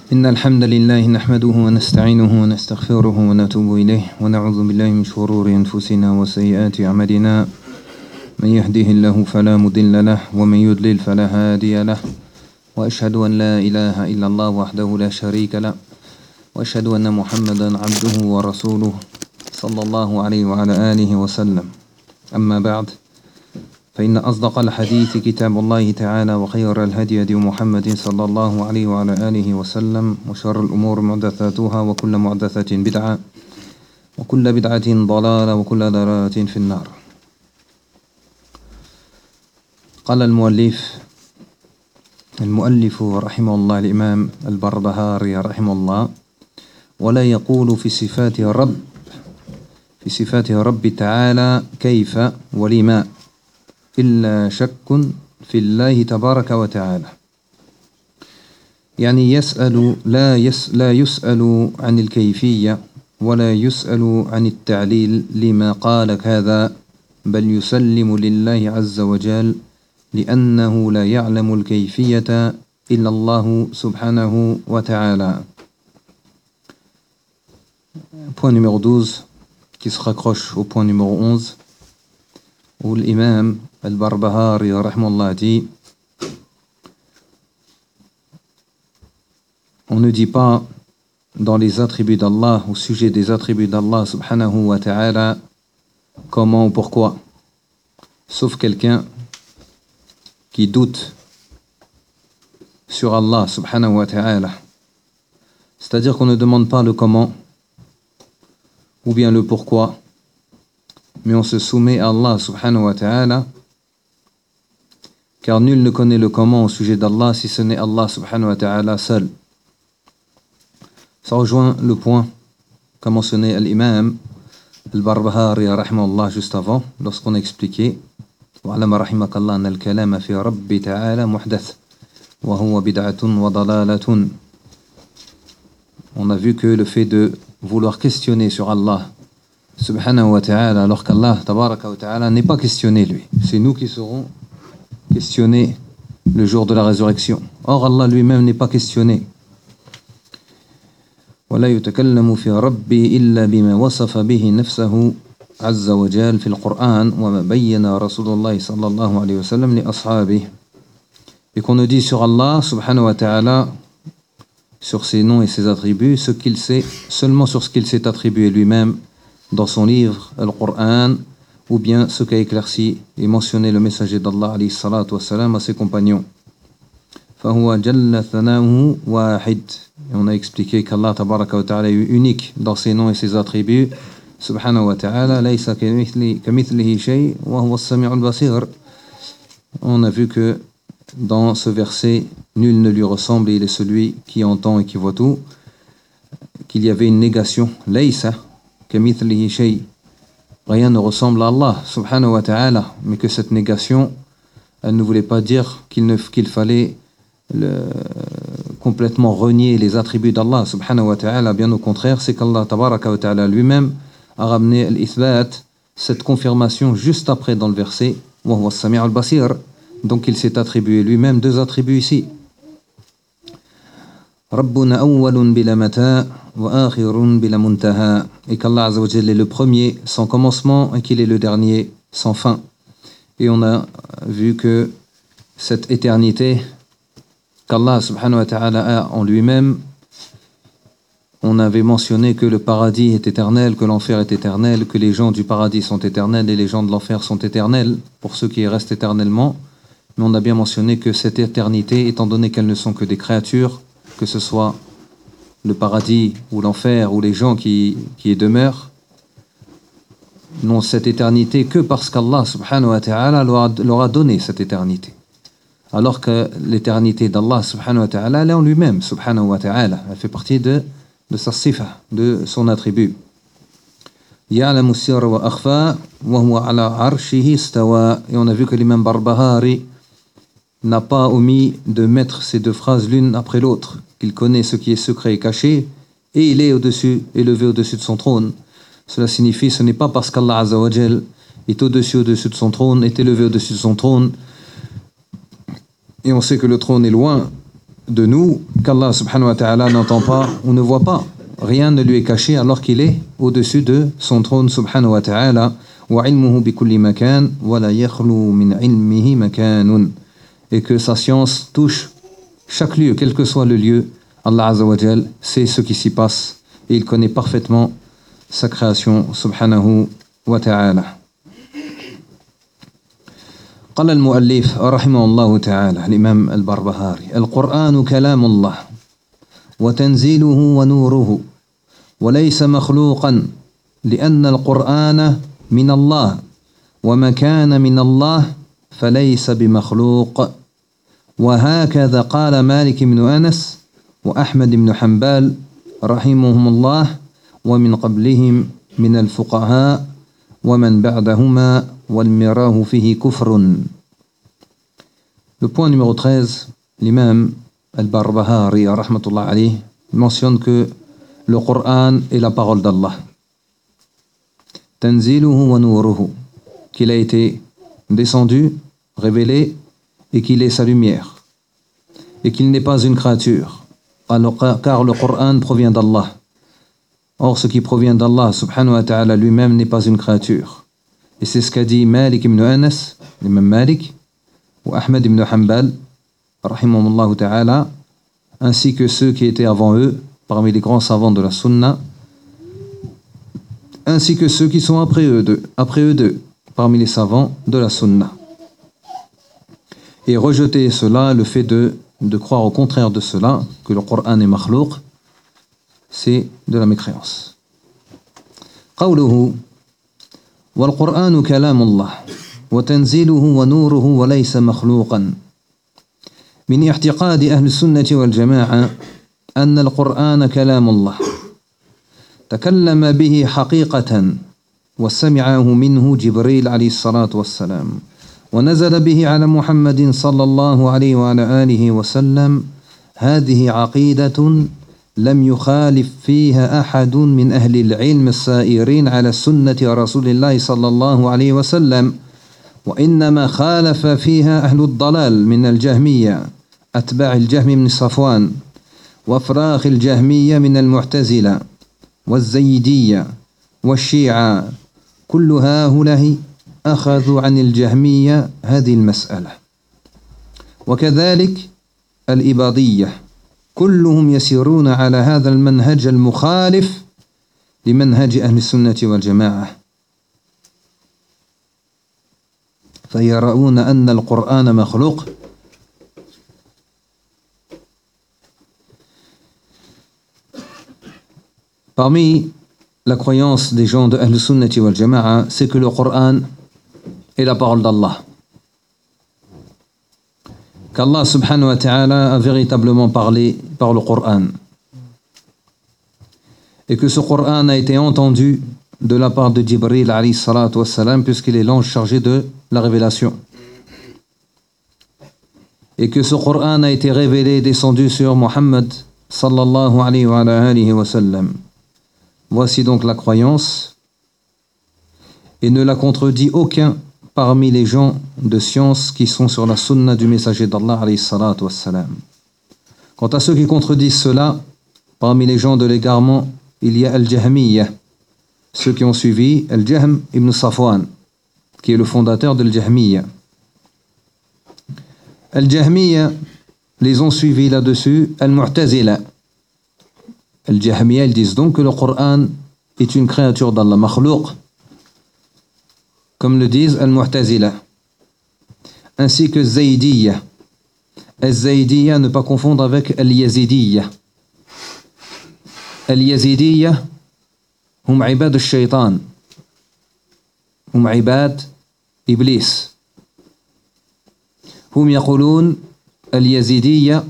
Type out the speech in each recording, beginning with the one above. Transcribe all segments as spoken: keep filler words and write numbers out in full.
إن الحمد لله نحمده ونستعينه ونستغفره ونتوب إليه ونعوذ بالله من شرور أنفسنا وسيئات أعمالنا من يهده الله فلا مضل له ومن يضلل فلا هادي له وأشهد أن لا إله إلا الله وحده لا شريك له وأشهد أن محمدا عبده ورسوله صلى الله عليه وعلى آله وسلم أما بعد فإن أصدق الحديث كتاب الله تعالى وخير الهدي هدي محمد صلى الله عليه وعلى آله وسلم وشر الأمور محدثاتها وكل محدثة بدعة وكل بدعة ضلالة وكل ضلالة في النار. قال المؤلف المؤلف رحمه الله الإمام البربهاري رحمه الله: ولا يقول في صفات الرب في صفات الرب تعالى كيف ولما إلا شك في الله تبارك وتعالى. يعني يسأل لا, يس لا يسأل عن الكيفية ولا يسأل عن التعليل لما قال هذا، بل يسلم لله عز وجل لأنه لا يعلم الكيفية إلا الله سبحانه وتعالى. Point numéro douze qui se raccroche au point numéro onze où l'imam Al-Barbahari rahimahullah dit: on ne dit pas dans les attributs d'Allah, au sujet des attributs d'Allah subhanahu wa ta'ala, comment ou pourquoi, sauf quelqu'un qui doute sur Allah subhanahu wa ta'ala. C'est-à-dire qu'on ne demande pas le comment ou bien le pourquoi, mais on se soumet à Allah subhanahu wa ta'ala, car nul ne connaît le comment au sujet d'Allah si ce n'est Allah subhanahu wa ta'ala seul. Ça rejoint le point qu'a mentionné l'imam Al-Barbahari rahimahullah juste avant, lorsqu'on a expliqué وَعَلَمَ رَحِمَكَ اللَّهَ أَنَّ الْكَلَامَ فِي رَبِّ تَعَالَى مُحْدَثٌ وَهُوَ بِدْعَةٌ وَضَلَالَةٌ. On a vu que le fait de vouloir questionner sur Allah subhanahu wa ta'ala, alors qu'Allah tabaraka wa ta'ala n'est pas questionné lui, c'est nous qui serons questionnés le jour de la résurrection. Or Allah lui-même n'est pas questionné. ولا يتكلم في ربي إلا بما وصف به نفسه عز وجل في القرآن وما بين رسول الله صلى الله عليه وسلم لأصحابه. Et qu'on ne dit sur Allah subhanahu wa ta'ala, sur ses noms et ses attributs, ce qu'il sait, seulement sur ce qu'il s'est attribué lui-même dans son livre Al-Qur'an, ou bien ce qu'a éclairci et mentionné le messager d'Allah alayhi salatu wassalam à ses compagnons. فَهُوَ جَلَّ ثَنَاهُ وَاحِدٌ. Et on a expliqué qu'Allah tabaraka wa ta'ala est unique dans ses noms et ses attributs. Subhanahu wa ta'ala, laysa kamithlihi shay wa huwa as-sami'ul basir. On a vu que dans ce verset, nul ne lui ressemble et il est celui qui entend et qui voit tout. Qu'il y avait une négation, laysa kamithlihi shay. Rien ne ressemble à Allah subhanahu wa ta'ala, mais que cette négation, elle ne voulait pas dire qu'il, ne, qu'il fallait le, complètement renier les attributs d'Allah subhanahu wa ta'ala. Bien au contraire, c'est qu'Allah tabaraka wa ta'ala lui-même a ramené l'ithbat, cette confirmation juste après dans le verset wa huwa as-sami'ul basir. Donc il s'est attribué lui-même deux attributs ici. Rabbuna awwalun bila mata wa akhirun bila muntaha. Et qu'Allah azza wa jalla est le premier sans commencement et qu'il est le dernier sans fin. Et on a vu que cette éternité qu'Allah subhanahu wa ta'ala a en lui-même, on avait mentionné que le paradis est éternel, que l'enfer est éternel, que les gens du paradis sont éternels et les gens de l'enfer sont éternels, pour ceux qui restent éternellement. Mais on a bien mentionné que cette éternité, étant donné qu'elles ne sont que des créatures, que ce soit le paradis ou l'enfer ou les gens qui, qui y demeurent, n'ont cette éternité que parce qu'Allah subhanahu wa ta'ala leur a, leur a donné cette éternité. Alors que l'éternité d'Allah subhanahu wa ta'ala, elle est en lui-même, subhanahu wa ta'ala. Elle fait partie de, de sa sifa, de son attribut. Ya'lamu sirra wa akhfa wa huwa ala arshihi istawa. Et on a vu que l'imam Barbahari n'a pas omis de mettre ces deux phrases l'une après l'autre, qu'il connaît ce qui est secret et caché, et il est au-dessus, élevé au-dessus de son trône. Cela signifie, ce n'est pas parce qu'Allah azza wa jal est au-dessus, au-dessus de son trône, est élevé au-dessus de son trône, et on sait que le trône est loin, de nous qu'Allah subhanahu wa ta'ala n'entend pas ou ne voit pas. Rien ne lui est caché alors qu'il est au-dessus de son trône subhanahu wa ta'ala. وَعِلْمُهُ بِكُلِّ مَكَانٍ وَلَا يَخْلُو مِنْ عِلْمِهِ مَكَانٌ. Et que sa science touche chaque lieu, quel que soit le lieu. Allah Azza wa Jal sait ce qui s'y passe et il connaît parfaitement sa création subhanahu wa ta'ala. قال المؤلف رحمه الله تعالى الإمام البربهاري: القرآن كلام الله وتنزيله ونوره وليس مخلوقا لأن القرآن من الله وما كان من الله فليس بمخلوق. وهكذا قال مالك بن أنس وأحمد بن حنبل رحمهم الله ومن قبلهم من الفقهاء ومن بعدهما والمراه فيه كفر. Le point numéro treize, l'imam al-Barbahari rahmatullah alayh mentionne que le Coran est la parole d'Allah. Tanziluhu wa nuruhu, qu'il a été descendu, révélé et qu'il est sa lumière et qu'il n'est pas une créature car le Coran provient d'Allah. Or ce qui provient d'Allah subhanahu wa ta'ala lui-même n'est pas une créature. Et c'est ce qu'a dit Malik ibn Anas, l'imam Malik, ou Ahmed ibn Hanbal, rahimahumullah ta'ala, ainsi que ceux qui étaient avant eux, parmi les grands savants de la Sunna, ainsi que ceux qui sont après eux deux, après eux deux, parmi les savants de la Sunna. Et rejeter cela, le fait de, de croire au contraire de cela, que le Coran est makhlouq, c'est de la mécréance. قوله والقرآن كلام الله وتنزيله ونوره وليس مخلوقا. من اعتقاد أهل السنة والجماعة أن القرآن كلام الله تكلم به حقيقة وسمعه منه جبريل عليه الصلاة والسلام ونزل به على محمد صلى الله عليه وعلى آله وسلم. هذه عقيدة لم يخالف فيها أحد من أهل العلم السائرين على سنة رسول الله صلى الله عليه وسلم، وإنما خالف فيها أهل الضلال من الجهمية أتباع الجهم بن صفوان وأفراخ الجهمية من المعتزلة والزيدية والشيعة. كل هؤلاء أخذوا عن الجهمية هذه المسألة، وكذلك الإباضية كلهم يسيرون على هذا المنهج المخالف لمنهج أهل السنة والجماعة، فيرون أن القرآن مخلوق. Parmi la croyance des gens de Ahl Sunnati wal Jama'a, c'est que le Coran est la parole d'Allah. Qu'Allah subhanahu wa ta'ala a véritablement parlé par le Coran. Et que ce Coran a été entendu de la part de Jibril alayhi salatu wassalam, puisqu'il est l'ange chargé de la révélation. Et que ce Coran a été révélé et descendu sur Muhammad sallallahu alayhi wa alihi wa sallam. Voici donc la croyance, et ne la contredit aucun parmi les gens de science qui sont sur la sunna du messager d'Allah alayhi salatu wassalam. Quant à ceux qui contredisent cela, parmi les gens de l'égarement, il y a Al-Jahmiyya, ceux qui ont suivi Al-Jahm ibn Safwan, qui est le fondateur de Al-Jahmiyya. Al-Jahmiyya les ont suivis là-dessus Al-Mu'tazila. Al-Jahmiyya, ils disent donc que le Coran est une créature d'Allah, makhlouq, comme le disent Al-Mu'tazila, ainsi que Zaydiyya. Al-Zaydiyya, ne pas confondre avec Al-Yazidiyya. Al-Yazidiyya, hum ibad al-shaytan, hum ibad Iblis. Hum yaqulun Al-Yazidiyya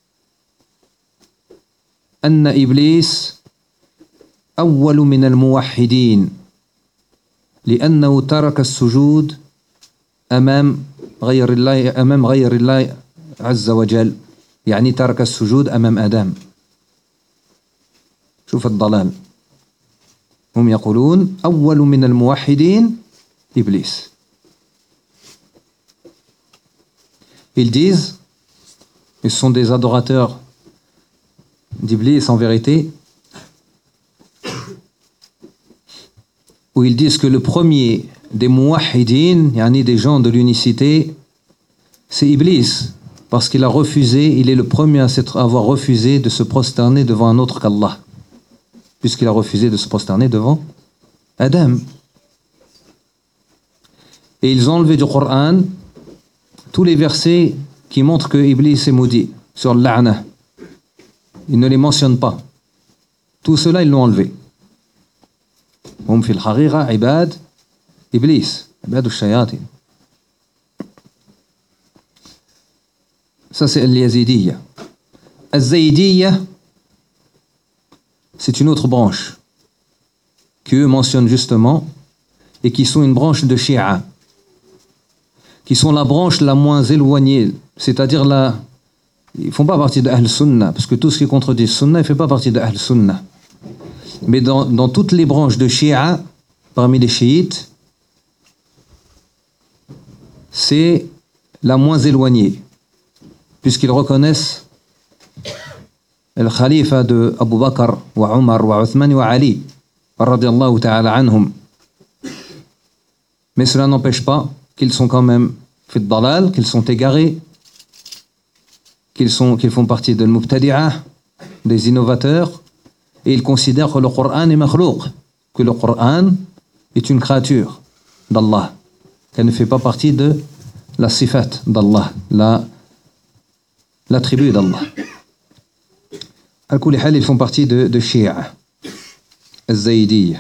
أن إبليس أول من الموحدين لأنه ترك السجود أمام غير الله أمام غير الله عز وجل، يعني ترك السجود أمام آدم. شوف الضلال. هم يقولون أول من الموحدين إبليس. Ils disent, et ce sont des adorateurs d'Iblis en vérité, où ils disent que le premier des muwahhidin, yani des gens de l'unicité, c'est Iblis, parce qu'il a refusé, il est le premier à s'être, à avoir refusé de se prosterner devant un autre qu'Allah, puisqu'il a refusé de se prosterner devant Adam. Et ils ont enlevé du Coran tous les versets qui montrent que Iblis est maudit, sur l'a'na. Ils ne les mentionnent pas. Tout cela, ils l'ont enlevé. Hum fil haqiqa ibad Iblis, ibad al-shayatin. Ça, c'est al-Yazidiyya. Al-Zaydiyya, c'est une autre branche qu'eux mentionnent justement et qui sont une branche de Shia, qui sont la branche la moins éloignée, c'est-à-dire la... Ils ne font pas partie de Ahl Sunnah, parce que tout ce qui contredit Sunnah ne fait pas partie de Ahl Sunnah. Mais dans, dans toutes les branches de Shia, parmi les chiites, c'est la moins éloignée, puisqu'ils reconnaissent le khalifa de Abu Bakr, wa Omar, wa Uthman, wa Ali, radiyallahu ta'ala anhum. Mais cela n'empêche pas qu'ils sont quand même fait de dalal, qu'ils sont égarés, qu'ils sont, qu'ils font partie de l'Mubtadi'ah, des innovateurs, et ils considèrent que le Coran est makhlouq, que le Coran est une créature d'Allah, qu'elle ne fait pas partie de la sifat d'Allah, la, l'attribut d'Allah. Al-Kulli hal, ils font partie de, de Shia, Al-Zaydiyya.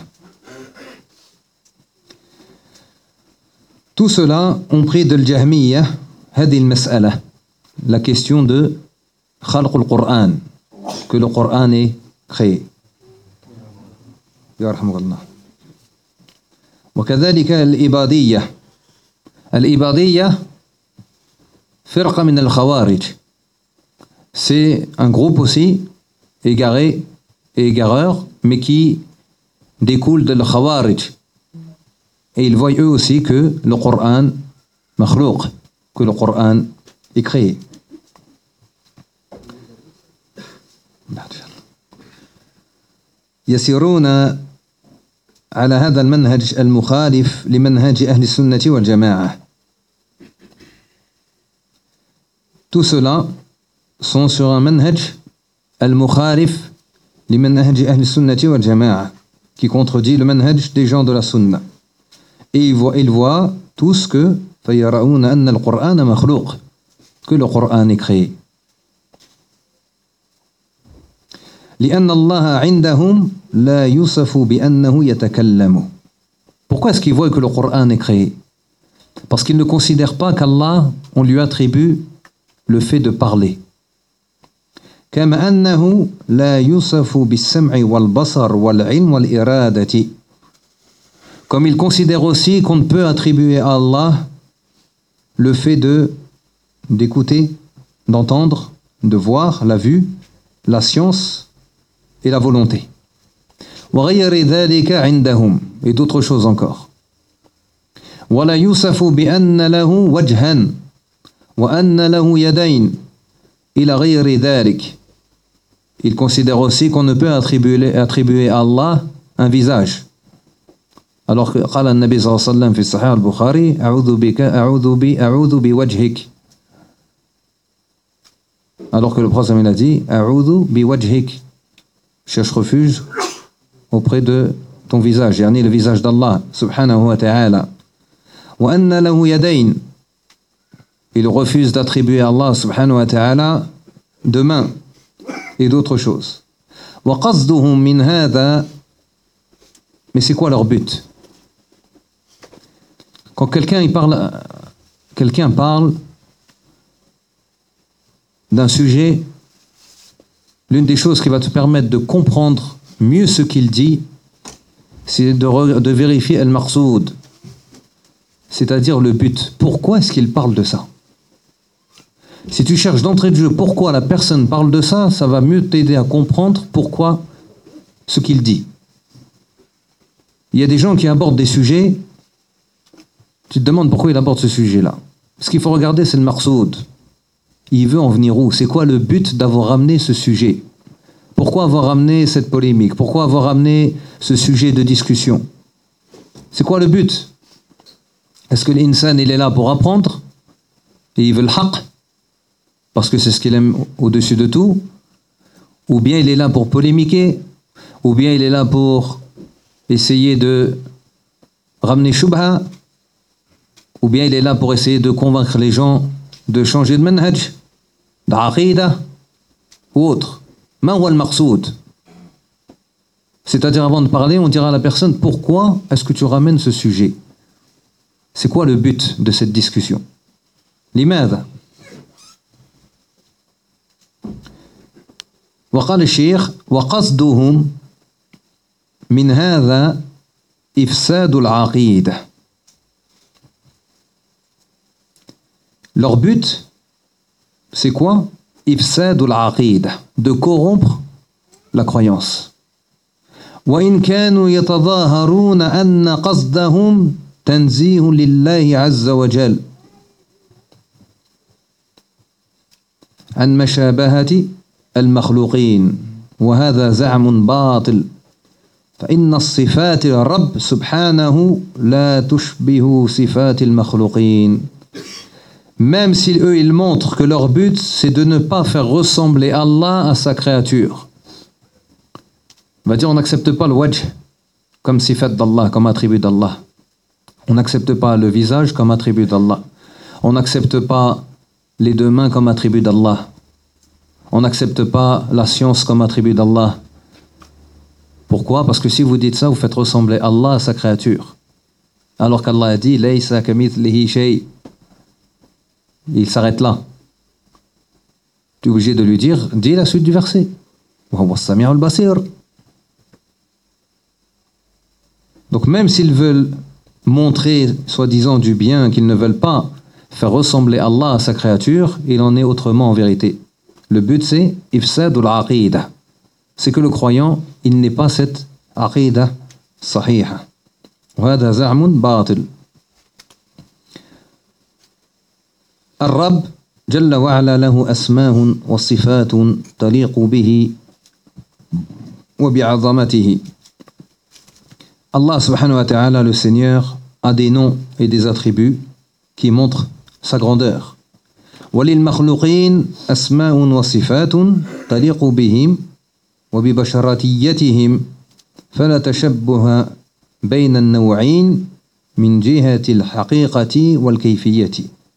Tout cela ont pris de l'Jahmiyya, hadi al-mas'ala, la question de khalq al-Qur'an, que le Coran est créé. Yarhamukallah. وكذلك الإباضية. الإباضية فرقة من الخوارج. C'est un groupe aussi égaré et égareur, mais qui découle de l'Khawarij. Et ils voient eux aussi que le Coran makhlouq, que le Coran est créé. يسيرون على هذا المنهج المخالف لمنهج أهل السنة والجماعة. Tout cela sont sur un manhaj al-mukhalif limanhaj أهل السنة والجماعة, qui contredit le manhaj des gens de la sunna. Et ils voient, ils voient tous que فيرون أن القرآن مخلوق, que le Coran est créé. لأن الله عندهم لا يوصف بأنه يتكلم. Pourquoi est-ce qu'ils voient que le Coran est créé? Parce qu'ils ne considèrent pas qu'Allah, on lui attribue le fait de parler. كما أنه لا يوصف بالسمع والبصر والعلم والإرادة. Comme ils considèrent aussi qu'on ne peut attribuer à Allah le fait de d'écouter, d'entendre, de voir, la vue, la science et la volonté. وغير ذلك عندهم, et d'autres choses encore. ولا يوصف بأن له وجها وأن له يدين إلى غير ذلك. Ils considèrent aussi qu'on ne peut attribuer, attribuer à Allah un visage. Alors que قال النبي صلى الله عليه وسلم في صحيح البخاري أعوذ بك أعوذ بي أعوذ بوجهك. Alors que le prophète il a dit أعوذ بوجهك, cherche refuge auprès de ton visage, yani le visage d'Allah subhanahu wa ta'ala. وأن له يدين. Il refuse d'attribuer à Allah subhanahu wa ta'ala de mains et d'autres choses. وقصدهم من هذا. Mais c'est quoi leur but? Quand quelqu'un il parle, quelqu'un parle d'un sujet, l'une des choses qui va te permettre de comprendre mieux ce qu'il dit, c'est de, de vérifier al-maqsoud, c'est-à-dire le but. Pourquoi est-ce qu'il parle de ça? Si tu cherches d'entrée de jeu pourquoi la personne parle de ça, ça va mieux t'aider à comprendre pourquoi ce qu'il dit. Il y a des gens qui abordent des sujets, tu te demandes pourquoi il aborde ce sujet-là. Ce qu'il faut regarder, c'est le maqsoud. il veut en venir où? C'est quoi le but d'avoir ramené ce sujet? Pourquoi avoir ramené cette polémique? Pourquoi avoir ramené ce sujet de discussion? C'est quoi le but? Est-ce que l'insan il est là pour apprendre et il veut le haqq parce que c'est ce qu'il aime au-dessus de tout? Ou bien il est là pour polémiquer? Ou bien il est là pour essayer de ramener shubha? Ou bien il est là pour essayer de convaincre les gens de changer de manhaj, d'aqida ou autre? Ma huwa al-maqsoud? C'est-à-dire, avant de parler, on dira à la personne, pourquoi est-ce que tu ramènes ce sujet? C'est quoi le but de cette discussion? لماذا؟ وقال الشيخ وقصدهم من هذا إفساد العقيدة. Leur but, c'est quoi? إفساد العقيدة, de corrompre la croyance. وإن كانوا يتظاهرون أن قصدهم تنزيه لله عز وجل عن مشابهة المخلوقين وهذا زعم باطل فإن الصفات الرب سبحانه لا تشبه صفات المخلوقين. Même si eux ils montrent que leur but c'est de ne pas faire ressembler Allah à sa créature. On va dire on n'accepte pas le wajh comme sifat d'Allah, comme attribut d'Allah. On n'accepte pas le visage comme attribut d'Allah. On n'accepte pas les deux mains comme attribut d'Allah. On n'accepte pas la science comme attribut d'Allah. Pourquoi? Parce que si vous dites ça, vous faites ressembler Allah à sa créature. Alors qu'Allah a dit Laysa kamithlihi shay. Il s'arrête là. Tu es obligé de lui dire, dis la suite du verset. Wa huwa as-sami'ul basir. Donc même s'ils veulent montrer, soi-disant, du bien, qu'ils ne veulent pas faire ressembler Allah à sa créature, il en est autrement en vérité. Le but c'est ifsadul aqida. C'est que le croyant, il n'est pas cette aqida sahiha. وهذا زعم باطل. الرب جل وعلا له أسماء وصفات تليق به وبعظمته. Allah subhanahu wa ta'ala, le Seigneur, a des noms et des attributs qui montrent sa grandeur. وللمخلوقين أسماء وصفات تليق بهم وببشريتهم فلا تشبه بين النوعين من جهة الحقيقة والكيفية.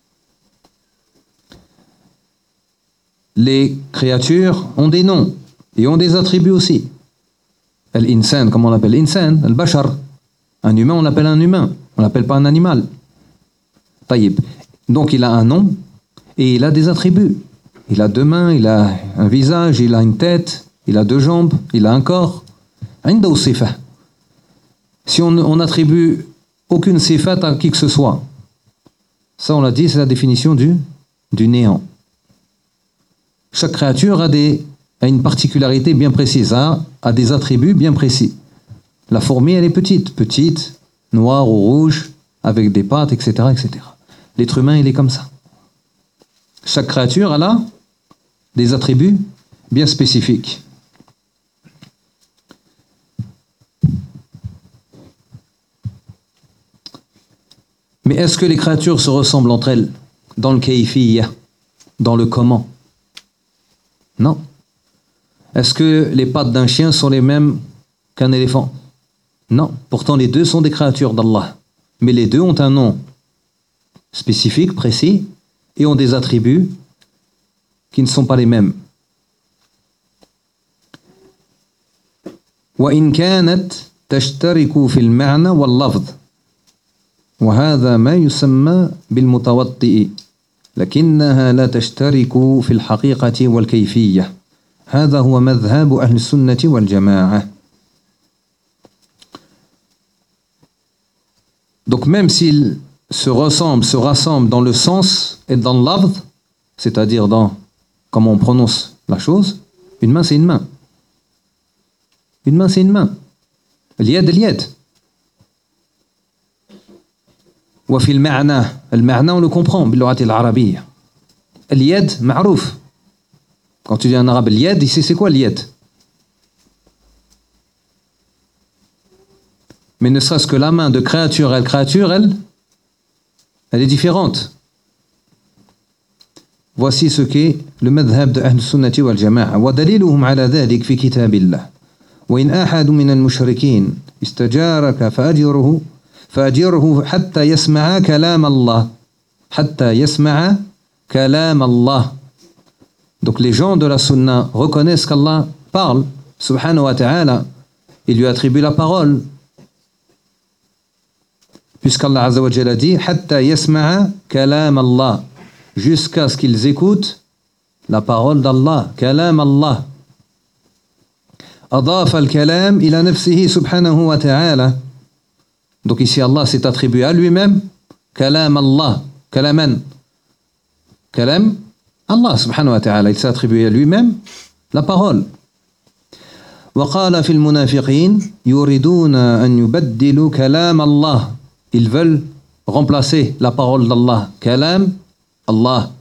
Les créatures ont des noms et ont des attributs aussi. Al-insan, comme on l'appelle l'insan, al-bashar. Un humain, on l'appelle un humain. On l'appelle pas un animal. Taïb. Donc il a un nom et il a des attributs. Il a deux mains, il a un visage, il a une tête, il a deux jambes, il a un corps. Indahu sifa. Si on, on attribue aucune sifat à qui que ce soit, ça on l'a dit, c'est la définition du, du néant. Chaque créature a, des, a une particularité bien précise, a, a des attributs bien précis. La fourmi, elle est petite, petite, noire ou rouge, avec des pattes, et cetera, et cetera. L'être humain, il est comme ça. Chaque créature, elle a des attributs bien spécifiques. Mais est-ce que les créatures se ressemblent entre elles dans le kayfiyya, dans le comment? Non. Est-ce que les pattes d'un chien sont les mêmes qu'un éléphant? Non. Pourtant, les deux sont des créatures d'Allah. Mais les deux ont un nom spécifique, précis, et ont des attributs qui ne sont pas les mêmes. وإن كانت تشترك في المعنى واللفظ وهذا ما يسمى بالمتوطئ لكنها لا تشترك في الحقيقة والكيفية. هذا هو مذهب أهل السنة والجماعة. Donc même s'ils se ressemblent, se rassemblent dans le sens et dans l'avd, c'est-à-dire dans comment on prononce la chose, une main c'est une main. Une main c'est une main. اليد اليد. وفي المعنى, المعنى on le comprend باللغة العربية. L'yad, ma'rouf. Quand tu dis en arabe l'yad, ici c'est quoi l'yad? Mais ne serait-ce que la main de créature à créature, elle, elle est différente. Voici ce qu'est le madhhab de Ahl Sunnati wal Jama'a. وَدَلِيلُهُمْ عَلَى ذَلِكَ فِي كِتَابِ اللَّهِ وَإِنْ أَحَدٌ مِنَ الْمُشْرِكِينَ اسْتَجَارَكَ فَأَجِرْهُ فَأَجِرْهُ حَتَّى يَسْمَعَ كَلَامَ اللَّهِ حَتَّى يَسْمَعَ كَلَامَ اللَّهِ. Donc les gens de la sunna reconnaissent qu'Allah parle, subhanahu wa ta'ala, il lui attribue la parole. Puisqu'Allah Azza wa Jalla dit Hatta yasma'a kalam Allah, jusqu'à ce qu'ils écoutent la parole d'Allah, kalam Allah. Adafa al-kalam ila nafsihi subhanahu wa ta'ala. Donc ici Allah s'est attribué à lui-même kalam Allah, kalaman. Kalam Allah subhanahu wa ta'ala, il s'est attribué à lui-même la parole. وقال في المنافقين يريدون أن يبدلوا كلام الله. Ils veulent remplacer la parole d'Allah. Kalam Allah.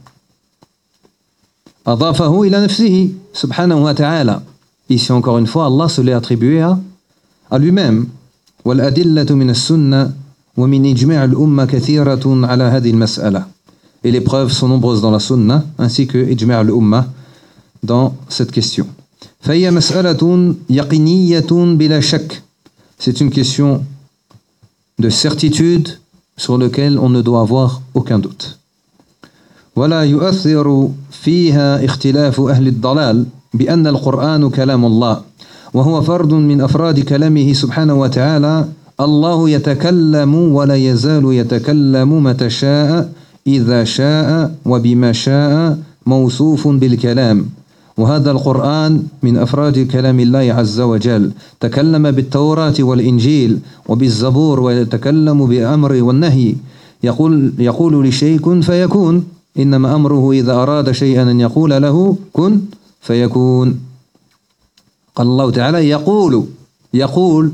أضافه إلى نفسه سبحانه وتعالى. Ici encore une fois, Allah se l'est attribué à, à lui-même. والأدلة من السنة ومن إجماع الأمة كثيرة على هذه المسألة. Et les preuves sont nombreuses dans la sunna, ainsi que ijma' al-umma dans cette question. فهي مسألة يقينية بلا شك. C'est une question de certitude sur laquelle on ne doit avoir aucun doute. ولا يؤثر فيها اختلاف أهل الضلال بأن القرآن كلام الله وهو فرد من أفراد كلامه سبحانه وتعالى. الله يتكلم ولا يزال يتكلم متى شاء إذا شاء وبما شاء موصوف بالكلام. وهذا القرآن من أفراد كلام الله عز وجل. تكلم بالتوراة والإنجيل وبالزبور ويتكلم بأمر والنهي. يقول يقول لشيء كن فيكون. إنما أمره إذا أراد شيئا أن يقول له كن فيكون. قال الله تعالى يقول يقول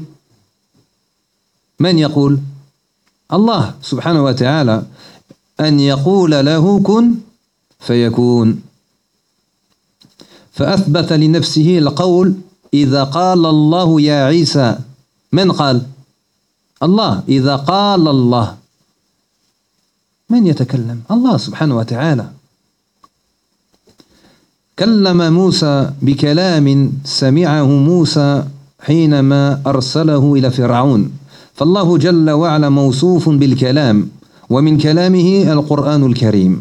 من يقول؟ الله سبحانه وتعالى. أن يقول له كن فيكون. فأثبت لنفسه القول إذا قال الله يا عيسى. من قال؟ الله. إذا قال الله من يتكلم؟ الله سبحانه وتعالى. كلم موسى بكلام سمعه موسى حينما أرسله إلى فرعون. فالله جل وعلا موصوف بالكلام ومن كلامه القرآن الكريم.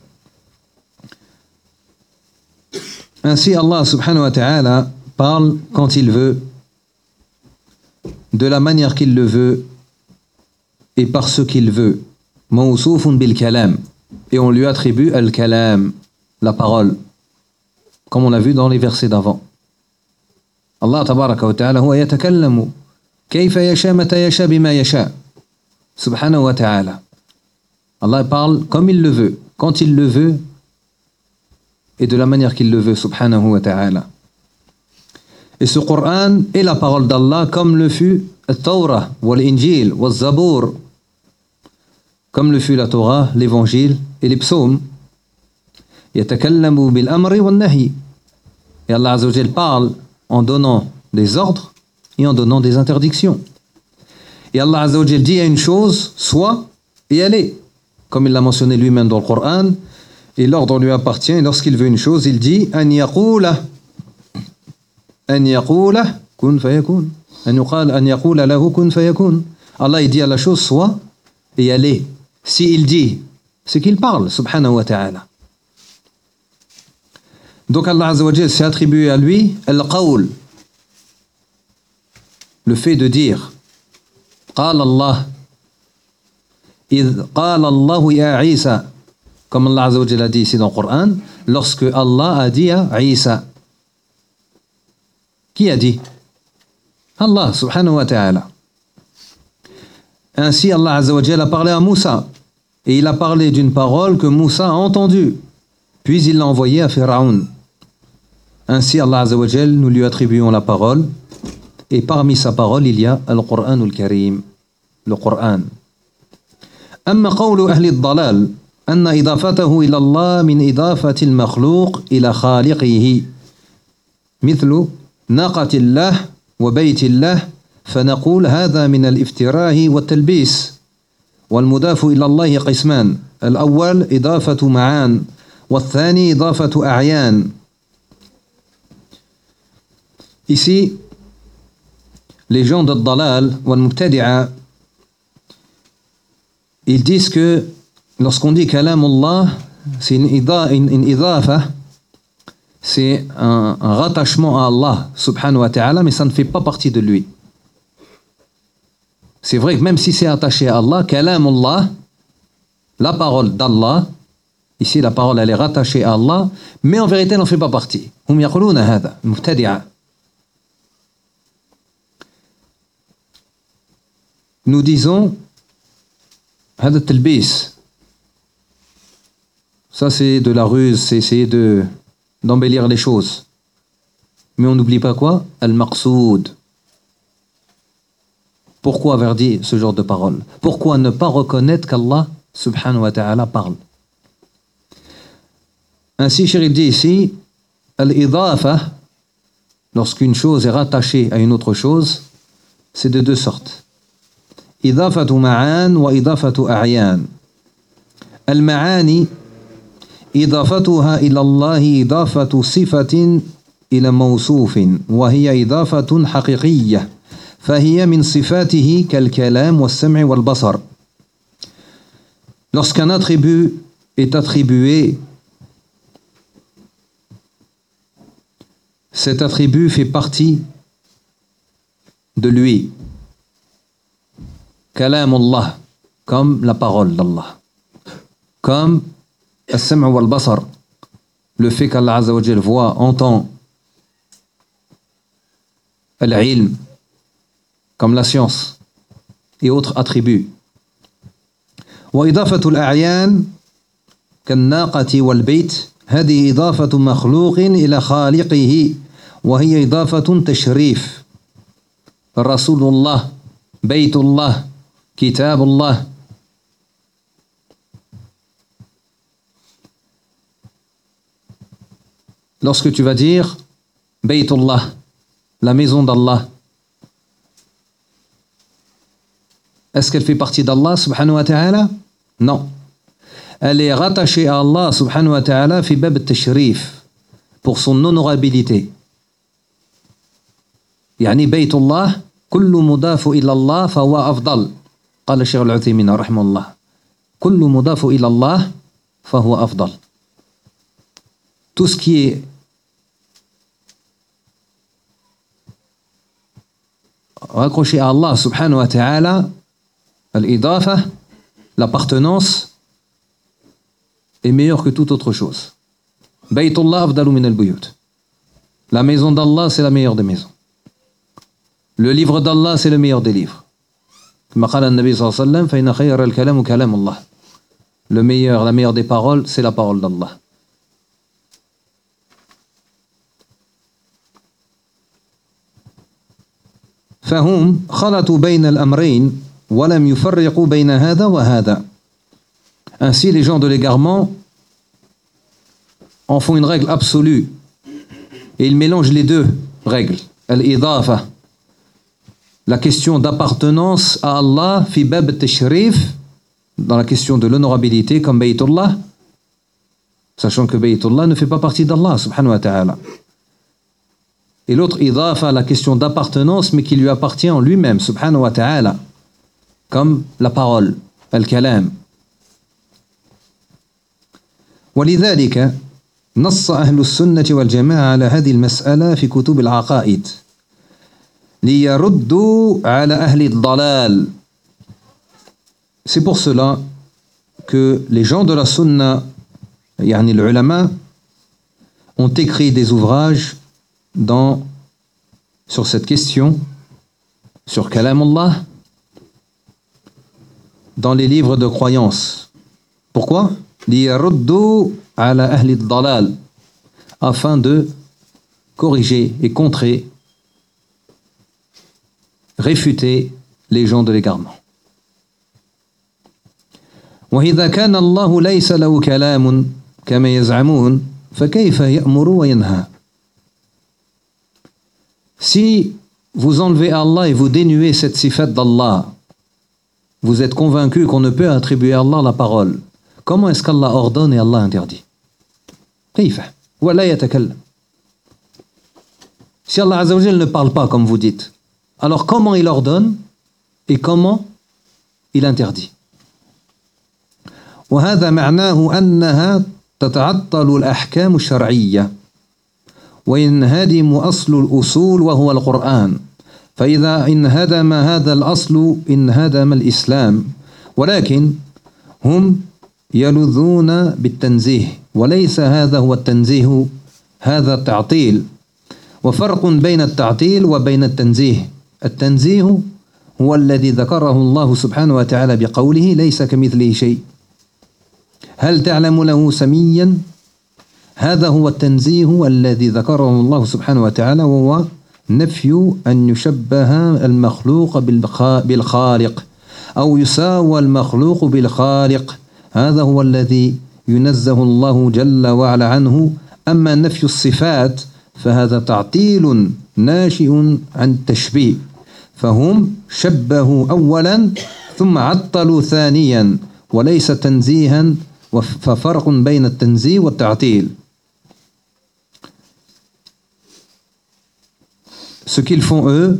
Ainsi Allah subhanahu wa ta'ala parle quand il veut, de la manière qu'il le veut et par ce qu'il veut. Mawsoufun bil kalam. Et on lui attribue al-kalam, la parole, comme on a vu dans les versets d'avant. Allah tabaraka wa ta'ala huwa yatakallamu kayfa yasha mata yasha bima yasha. Subhanahu wa ta'ala. Allah parle comme il le veut, quand il le veut et de la manière qu'il le veut, subhanahu wa ta'ala. Et ce Coran est la parole d'Allah comme le fut le Torah, l'Injil, le Zabour, comme le fut la Torah, l'Évangile et les psaumes. Yatakallamu bil amri wal nahi. Et Allah Azza wa Jal parle en donnant des ordres et en donnant des interdictions. Et Allah Azza wa Jal dit à une chose, soit et elle est. Comme il l'a mentionné lui-même dans le Coran, et l'ordre lui appartient, et lorsqu'il veut une chose, il dit An yaqula An yaqula kun fayakun. An yuqal an yaqula lahu kun fayakun. Allah il dit à la chose soit et elle est. Si il dit, c'est qu'il parle, subhanahu wa ta'ala. Donc Allah Azza wa Jal s'est attribué à lui al-qawl, le fait de dire. Qala Allah إذ قال الله يا عيسى. Comme Allah Azza wa Jalla a dit ici dans le Coran, lorsque Allah a dit à Isa. Qui a dit? Allah subhanahu wa ta'ala. Ainsi Allah Azza wa Jalla a parlé à Moussa. Et il a parlé d'une parole que Moussa a entendue. Puis il l'a envoyée à Pharaon. Ainsi Allah Azza wa Jalla, nous lui attribuons la parole. Et parmi sa parole, il y a le Coran al-Karim. Le Coran. أما قول أهل الضلال أن إضافته إلى الله من إضافة المخلوق إلى خالقه مثل ناقة الله وبيت الله فنقول هذا من الافتراء والتلبيس والمضاف إلى الله قسمان الأول إضافة معان والثاني إضافة أعيان. Ici, les gens de Dalal ou al-Mubtadi'a, ils disent que lorsqu'on dit Kalamullah, c'est une, une, une idafa, c'est un, un rattachement à Allah subhanahu wa ta'ala, mais ça ne fait pas partie de lui. C'est vrai que même si c'est attaché à Allah, Kalamullah, la parole d'Allah, ici la parole elle est rattachée à Allah, mais en vérité elle n'en fait pas partie. Hum yaquluna hada, Mubtadi'a. Nous disons هذا التلبيس. Ça c'est de la ruse, c'est essayer de d'embellir les choses. Mais on n'oublie pas quoi? Al-maqsoud. Pourquoi avoir dit ce genre de paroles? Pourquoi ne pas reconnaître qu'Allah subhanahu wa ta'ala parle? Ainsi, Cheikh dit ici, al-idafa, lorsqu'une chose est rattachée à une autre chose, c'est de deux sortes. إضافة معان وإضافة أعيان. المعاني إضافتها إلى الله إضافة صفة إلى موصوف وهي إضافة حقيقية فهي من صفاته كالكلام والسمع والبصر. Lorsqu'un attribut est attribué, cet attribut fait partie de lui. Kalamullah, comme la parole d'Allah, comme al-sam' wal-basar, le fait qu'Allah Azza wa Jal voit, entend, al-ilm, comme la science, et autres attributs. وإضافة الأعيان كالناقة والبيت هذه إضافة مخلوق إلى خالقه وهي إضافة تشريف. رسول الله، بيت الله، كتاب الله. Lorsque tu vas dire Baytullah, la maison d'Allah, est-ce qu'elle fait partie d'Allah subhanahu wa ta'ala? Non. Elle est rattachée à Allah subhanahu wa ta'ala fi bab al-tashrif, pour son honorabilité. يعني بيت الله كل مضاف إلى الله فهو أفضل. قال الشيخ العثيمين رحمه الله كل مضاف إلى الله فهو أفضل. Tout ce qui est raccroché à Allah subhanahu wa ta'ala, l'idafa, l'appartenance, est meilleur que toute autre chose. Baytullah afdalu min al-buyut. La maison d'Allah, c'est la meilleure des maisons. Le livre d'Allah, c'est le meilleur des livres. كما قال النبي صلى الله عليه وسلم فإن خير الكلام كلام الله. Le meilleur, la meilleure des paroles, c'est la parole d'Allah. فهم خلطوا بين الأمرين ولم يفرقوا بين هذا وهذا. Ainsi, les gens de l'égarement en font une règle absolue et ils mélangent les deux règles. Al-idafa, la question d'appartenance à Allah, fi bab al-tashrif, dans la question de l'honorabilité, comme Baytullah, sachant que Baytullah ne fait pas partie d'Allah subhanahu wa ta'ala. Et l'autre idafa, la question d'appartenance, mais qui lui appartient en lui-même subhanahu wa ta'ala, comme la parole, al-kalam. ولذلك نص أهل السنة والجماعة على هذه المسألة في كتب العقائد ليردوا على أهل الضلال. C'est pour cela que les gens de la sunna, يعني العلماء, ont écrit des ouvrages dans, sur cette question, sur Kalamullah, dans les livres de croyance. Pourquoi? ليردوا على أهل الضلال, afin de corriger et contrer, réfuter les gens de l'égarement. وإذا كان الله ليس له كلام كما يزعمون فكيف يأمر وينهى. Si vous enlevez Allah et vous dénuez cette sifat d'Allah, vous êtes convaincu qu'on ne peut attribuer à Allah la parole. Comment est-ce qu'Allah ordonne et Allah interdit? كيف ولا يتكلم. Si Allah Azza wa Jal ne parle pas comme vous dites, alors comment il ordonne et comment il interdit? وهذا معناه أنها تتعطل الأحكام الشرعية وينهدم أصل الأصول وهو القرآن. فإذا انهدم هذا الأصل انهدم الإسلام. ولكن هم يلذون بالتنزيه وليس هذا هو التنزيه، هذا التعطيل. وفرق بين التعطيل وبين التنزيه. التنزيه هو الذي ذكره الله سبحانه وتعالى بقوله ليس كمثله شيء. هل تعلم له سميا؟ هذا هو التنزيه الذي ذكره الله سبحانه وتعالى، وهو نفي أن يشبه المخلوق بالخالق أو يساوى المخلوق بالخالق. هذا هو الذي ينزه الله جل وعلا عنه. أما نفي الصفات فهذا تعطيل ناشئ عن التشبيه، فهم شبهوا أولا ثم عطلوا ثانيا وليس تنزيها، ففرق بين التنزيه والتعطيل. Ce qu'ils font eux,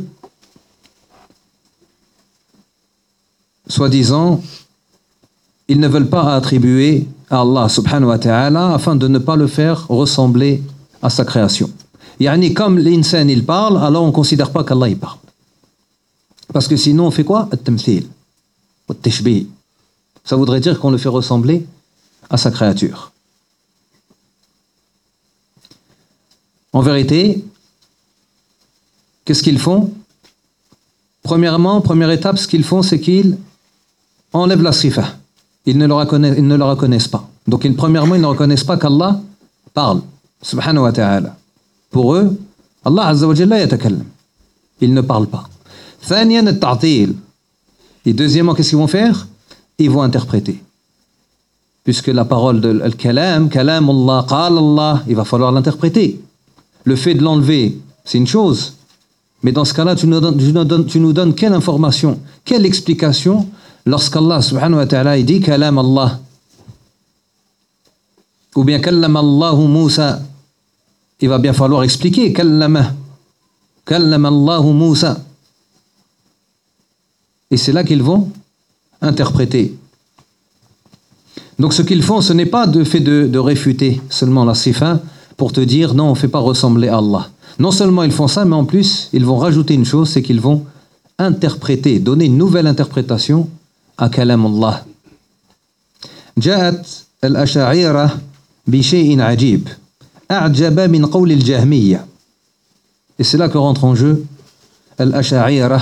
soi-disant, ils ne veulent pas attribuer à Allah subhanahu wa ta'ala afin de ne pas le faire ressembler à sa création. Yani comme l'insan il parle, alors on ne considère pas qu'Allah il parle. Parce que sinon on fait quoi? At-tamthil, at-tashbih. Ça voudrait dire qu'on le fait ressembler à sa créature. En vérité, qu'est-ce qu'ils font? Premièrement, première étape, ce qu'ils font, c'est qu'ils enlèvent la sifa. Ils ne le reconnaissent, ils ne le reconnaissent pas. Donc, ils, premièrement, ils ne reconnaissent pas qu'Allah parle, subhanahu wa ta'ala. Pour eux, Allah azza wa jalla yatakallam. Ils ne parlent pas. Thaniyan at-ta'til. Et deuxièmement, qu'est-ce qu'ils vont faire? Ils vont interpréter. Puisque la parole de al-kalam, kalam Allah, qala Allah, il va falloir l'interpréter. Le fait de l'enlever, c'est une chose. Mais dans ce cas-là, tu nous donnes, tu nous donnes, tu nous donnes quelle information, quelle explication lorsqu'Allah subhanahu wa ta'ala dit kalam Allah? Ou bien kallam Allahu Musa. Il va bien falloir expliquer kallama. Kallam Allahu Musa. Et c'est là qu'ils vont interpréter. Donc ce qu'ils font, ce n'est pas de fait de, de réfuter seulement la sifa pour te dire non, on ne fait pas ressembler à Allah. Non seulement ils font ça, mais en plus, ils vont rajouter une chose, c'est qu'ils vont interpréter, donner une nouvelle interprétation à kalam Allah. جاءت الأشاعرة بشيء عجيب أعجب من قول الجهمية. Et c'est là que rentre en jeu الأشاعرة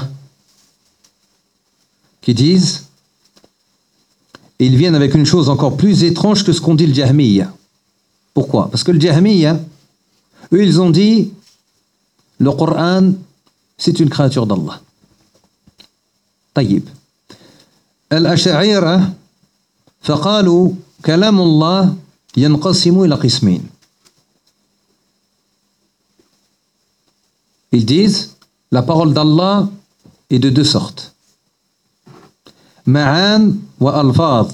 qui disent, et ils viennent avec une chose encore plus étrange que ce qu'ont dit le Jahmiya. Pourquoi? Parce que le Jahmiya, eux, ils ont dit le Coran, c'est une créature d'Allah. طيب. الأشاعرة فقالوا كلام الله ينقسم إلى قسمين. Ils disent la parole d'Allah est de deux sortes. Ma'an wa alfaz.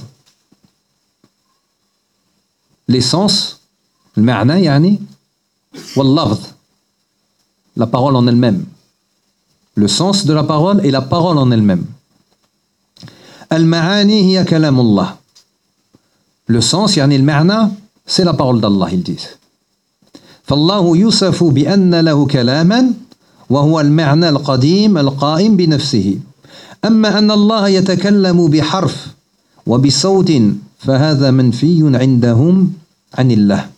L'essence, le ma'na yani, wa al-lafz. La parole en elle-même. Le sens de la parole et la parole en elle-même. Al-ma'ani hiya kalamullah. Le sens, yani le ma'na, c'est la parole d'Allah, ils disent. فالله يوصف بأن له كلاما وهو المعنى القديم القائم بنفسه. أما أن الله يتكلم بحرف وبصوت فهذا منفي عندهم عن الله.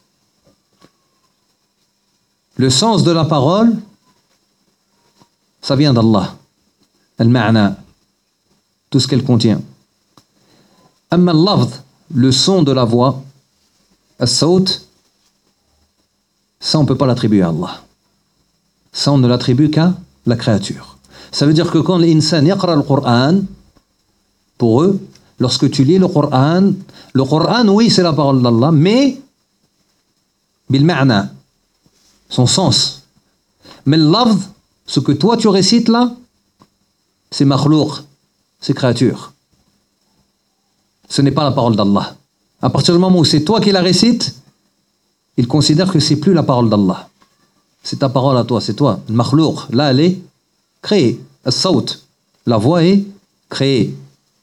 Le sens de la parole, ça vient d'Allah. Al-ma'na, tout ce qu'elle contient. أما اللفظ, le son de la voix, al-sawt, ça on ne peut pas l'attribuer à Allah. Ça on ne l'attribue qu'à la créature. Ça veut dire que quand l'insan yaqra le Coran, pour eux, lorsque tu lis le Coran, le Coran, oui, c'est la parole d'Allah, mais bil ma'na, son sens. Mais le lafz, ce que toi tu récites là, c'est makhlouq, c'est créature. Ce n'est pas la parole d'Allah. À partir du moment où c'est toi qui la récites, il considère que c'est plus la parole d'Allah. C'est ta parole à toi, c'est toi. Le makhlouq, là, elle est créée. As-sawt, la voix est créée.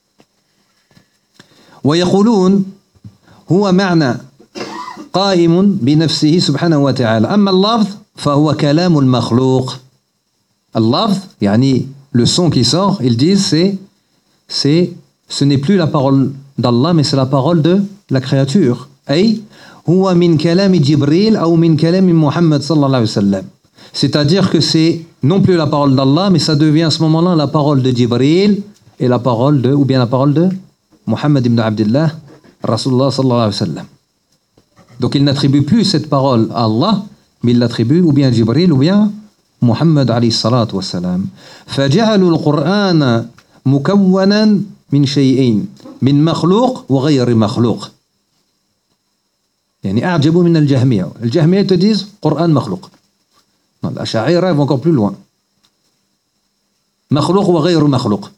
ويقولون هو معنى قائم بنفسه سبحانه وتعالى أما اللفظ فهو كلام المخلوق اللفظ يعني le son qui sort ils disent c'est c'est ce n'est plus la parole d'Allah mais c'est la parole de la créature أي هو من كلام جبريل أو من كلام محمد صلى الله عليه وسلم c'est-à-dire que c'est non plus la parole d'Allah mais ça devient à ce moment-là la parole de Jibril et la parole de ou bien la parole de Muhammad ibn Abdullah, Rasulullah sallallahu alayhi wa sallam. Donc il n'attribue plus cette parole à Allah, mais il l'attribue ou bien à Jibril ou bien Muhammad alayhi salatu wa salam. فجعلوا القرآن مكونا من شيئين من مخلوق وغير مخلوق. يعني أعجبوا من الجهمية. الجهمية te disent Coran مخلوق. الأشاعرة vont encore plus loin. مخلوق وغير مخلوق.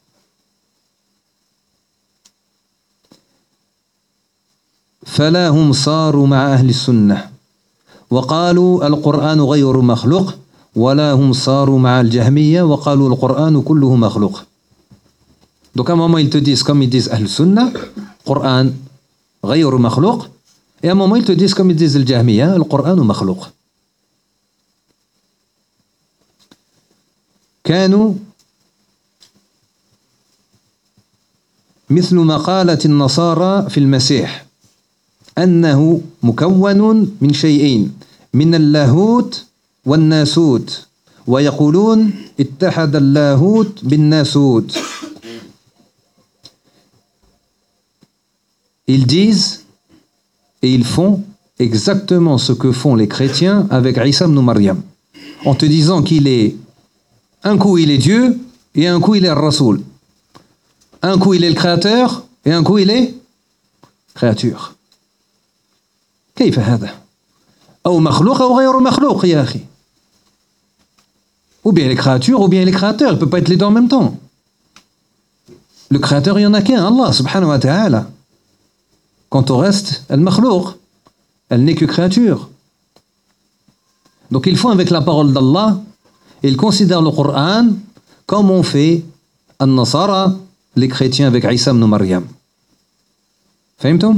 فلا هم صاروا مع أهل السنة وقالوا القرآن غير مخلوق ولا هم صاروا مع الجهمية وقالوا القرآن كله مخلوق. Donc à un moment ils te disent comme ils disent أهل السنة القرآن غير مخلوق et à un moment ils te disent comme ils disent الجهمية القرآن مخلوق. كانوا مثل مقالة النصارى في المسيح أنه مكون من شيئين من اللاهوت والناسوت ويقولون اتحد اللاهوت بالناسوت. Ils disent et ils font exactement ce que font les chrétiens avec Isa ibn Maryam en te disant qu'il est un coup il est Dieu et un coup il est le Rasoul. Un coup il est le créateur et un coup il est créature. كيف هذا؟ أو مخلوق أو غير مخلوق يا أخي. Ou bien les créatures ou bien les créateurs, il ne peut pas être les deux en même temps. Le créateur, il n'y en a qu'un, Allah subhanahu wa ta'ala. Quant au reste, elle makhlouq, elle n'est que créature. Donc ils font avec la parole d'Allah, ils considèrent le Coran comme on fait An-Nasara, les chrétiens avec Isa ibn Maryam. فهمتم؟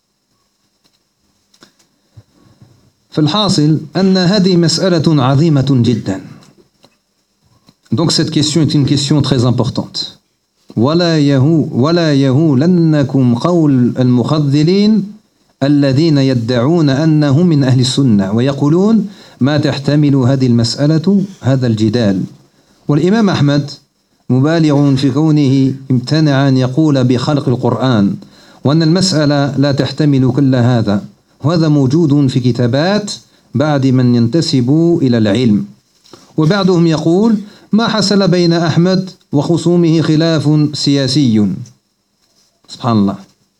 فالحاصل أن هذه مسألة عظيمة جدا. Donc cette question est une question très importante. ولا يهو ولا يهولنكم قول المخذلين الذين يدعون أنهم من أهل السنة ويقولون ما تحتمل هذه المسألة هذا الجدال. والإمام أحمد مبالغ في كونه امتنع أن يقول بخلق القرآن وأن المسألة لا تحتمل كل هذا وهذا موجود في كتابات بعد من ينتسب إلى العلم. وبعضهم يقول ما حصل بين أحمد وخصومه خلاف سياسي. سبحان الله.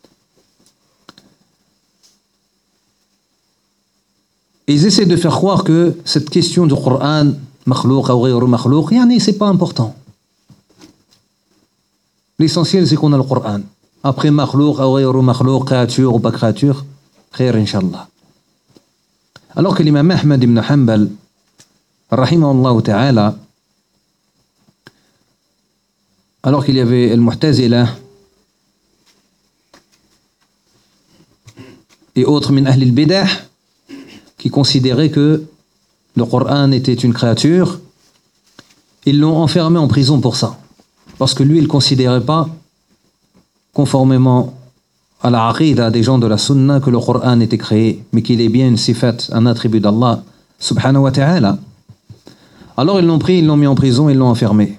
Ils essaient de faire croire que cette question du Coran, makhlouq ou غير makhlouq, yani c'est pas important. L'essentiel c'est qu'on a le Coran. Après makhlouq ou غير makhlouq, créature ou pas créature, خير إن شاء الله. Alors que l'imam Ahmad ibn Hanbal, rahimahullah ta'ala, alors qu'il y avait al-Mu'tazila et autres min ahl al-bidah qui considéraient que le Coran était une créature, ils l'ont enfermé en prison pour ça. Parce que lui, il ne considérait pas, conformément à la aqida des gens de la sunna, que le Coran était créé, mais qu'il est bien une sifat, un attribut d'Allah, subhanahu wa ta'ala. Alors ils l'ont pris, ils l'ont mis en prison, ils l'ont enfermé.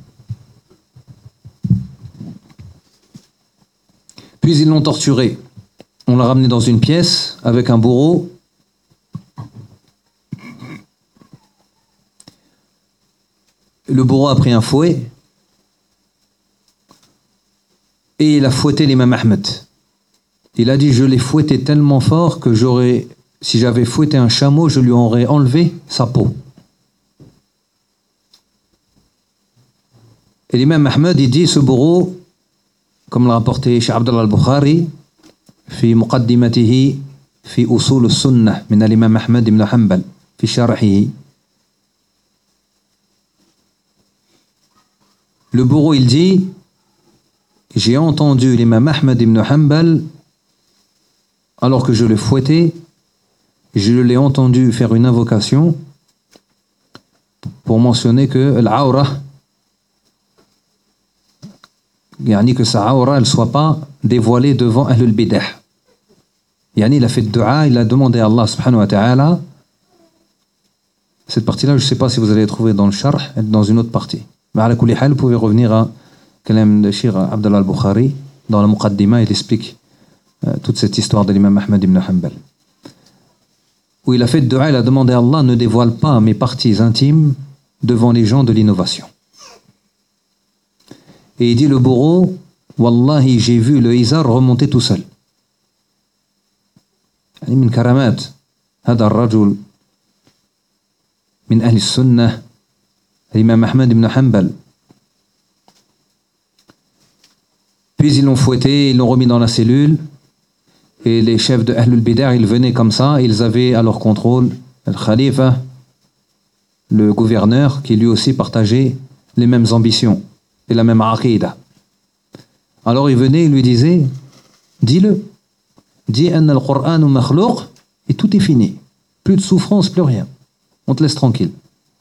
Puis ils l'ont torturé. On l'a ramené dans une pièce avec un bourreau. Le bourreau a pris un fouet et il a fouetté l'imam Ahmed. Il a dit, je l'ai fouetté tellement fort que j'aurais, si j'avais fouetté un chameau, je lui aurais enlevé sa peau. Et l'imam Ahmed, il dit, ce bourreau, comme l'a rapporté Cheikh Abdallah al-Bukhari, في مقدمته في أصول السنة من الإمام أحمد بن حنبل في شرحه. Le bourreau, il dit, j'ai entendu l'imam Ahmed ibn Hanbal, alors que je le fouettais, je l'ai entendu faire une invocation pour mentionner que l'aura, yani que sa aura, elle ne soit pas dévoilée devant Ahlul Bidah. Yani il a fait dua, il a demandé à Allah subhanahu wa ta'ala. Cette partie-là, je ne sais pas si vous allez la trouver dans le charh, dans une autre partie. Mais à la kulli hal, vous pouvez revenir à Kalam de Cheikh Abdallah al-Bukhari. Dans la Muqaddima, il explique euh, toute cette histoire de l'imam Ahmed ibn Hanbal. Où il a fait dua, il a demandé à Allah, ne dévoile pas mes parties intimes devant les gens de l'innovation. Et il dit, le bourreau, Wallahi, j'ai vu le izar remonter tout seul. يعني من كرامات هذا الرجل من أهل السنة الإمام أحمد بن حنبل. Puis ils l'ont fouetté, ils l'ont remis dans la cellule, et les chefs de Ahlul Bid'ah, ils venaient comme ça, ils avaient à leur contrôle le khalifa, le gouverneur, qui lui aussi partageait les mêmes ambitions et la même aqida. Alors il venait, il lui disait, dis-le, dis anna al-Qur'an makhlouq, et tout est fini. Plus de souffrance, plus rien. On te laisse tranquille.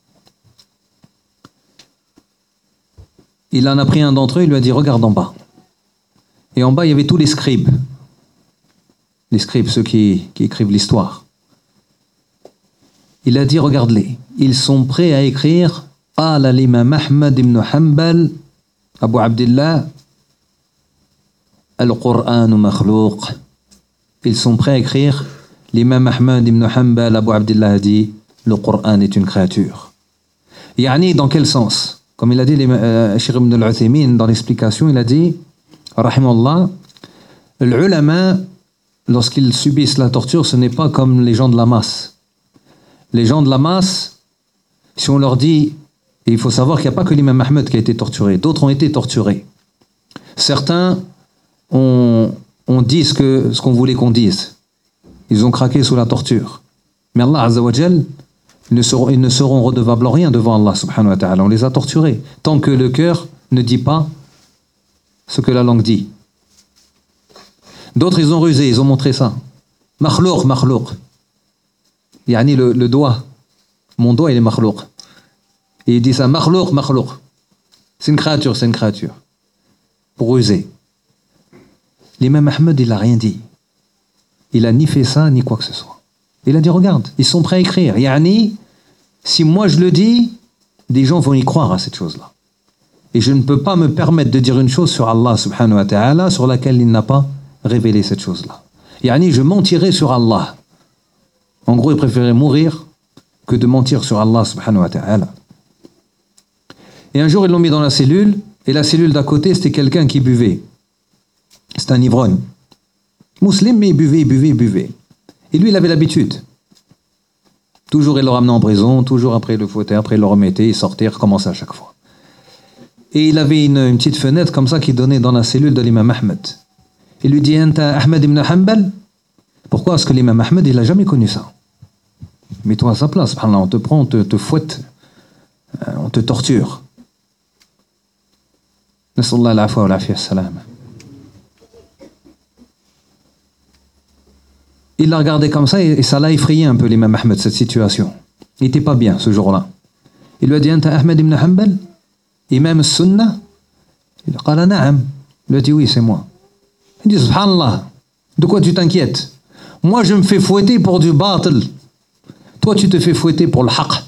Il en a pris un d'entre eux, il lui a dit, regarde en bas. Et en bas, il y avait tous les scribes. Les scribes, ceux qui, qui écrivent l'histoire. Il a dit, regarde-les. Ils sont prêts à écrire Qala l'imam Ahmad ibn Hanbal, Abu Abdillah, Al-Qur'an makhlouq. Ils sont prêts à écrire l'imam Ahmad ibn Hanbal, Abu Abdillah a dit, le Qur'an est une créature. Yani, dans quel sens? Comme il a dit, euh, Cheikh Ibn al-Uthaymin, dans l'explication, il a dit, rahimallah, l'ulama, lorsqu'ils subissent la torture, ce n'est pas comme les gens de la masse. Les gens de la masse, si on leur dit, et il faut savoir qu'il n'y a pas que l'imam Ahmed qui a été torturé, d'autres ont été torturés. Certains ont, ont dit ce, que, ce qu'on voulait qu'on dise. Ils ont craqué sous la torture. Mais Allah Azza wa Jal, ils ne seront, ils ne seront redevables en rien devant Allah subhanahu wa ta'ala. On les a torturés. Tant que le cœur ne dit pas ce que la langue dit. D'autres, ils ont rusé, ils ont montré ça. Makhlouq, makhlouq. Yani le, le doigt. Mon doigt, il est makhlouq. Et il dit ça, makhlouq, makhlouq. C'est une créature, c'est une créature. Pour ruser. L'imam Ahmed, il n'a rien dit. Il n'a ni fait ça, ni quoi que ce soit. Il a dit, regarde, ils sont prêts à écrire. Yani, si moi je le dis, des gens vont y croire à cette chose-là. Et je ne peux pas me permettre de dire une chose sur Allah subhanahu wa ta'ala sur laquelle il n'a pas révélé cette chose-là. Yani, je mentirai sur Allah. En gros, il préférait mourir que de mentir sur Allah subhanahu wa ta'ala. Et un jour, ils l'ont mis dans la cellule, et la cellule d'à côté, c'était quelqu'un qui buvait. C'était un ivrogne. Musulman, mais il buvait, il buvait, il buvait. Et lui, il avait l'habitude. Toujours, il le ramenait en prison, toujours après le fouettait, après il le remettait, il sortait, il recommençait à chaque fois. Et il avait une, une petite fenêtre comme ça qui donnait dans la cellule de l'imam Ahmed. Il lui dit, Anta Ahmed ibn Hanbal? Pourquoi? Parce que l'imam Ahmed, il n'a jamais connu ça. Mets-toi à sa place, on te prend, on te, te fouette, on te torture. Nasallahu al-afwa wa al-afiyya as-salam. Il l'a regardé comme ça et, et ça l'a effrayé un peu l'imam Ahmed, cette situation. Il n'était pas bien ce jour-là. Il lui a dit, Anta Ahmed ibn Hanbal, imam al-sunnah? Il a dit, Na'am. Il a dit, oui, c'est moi. Il dit, subhanallah, de quoi tu t'inquiètes? Moi, je me fais fouetter pour du batil. Toi, tu te fais fouetter pour le haqq.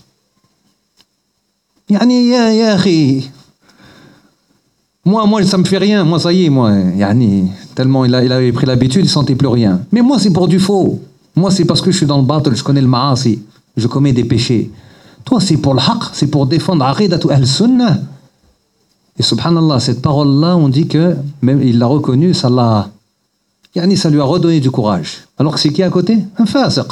Yani, ya, ya, akhi. Moi, moi, ça me fait rien. Moi, ça y est, moi. Yani, tellement il, a, il avait pris l'habitude, il sentait plus rien. Mais moi, c'est pour du faux. Moi, c'est parce que je suis dans le batil, je connais le ma'asi. Je commets des péchés. Toi, c'est pour le haqq, c'est pour défendre aqidat ahl sunnah. Et subhanallah, cette parole-là, on dit que, même il l'a reconnue, ça l'a, yani ça lui a redonné du courage. Alors que c'est qui à côté? Un fasiq.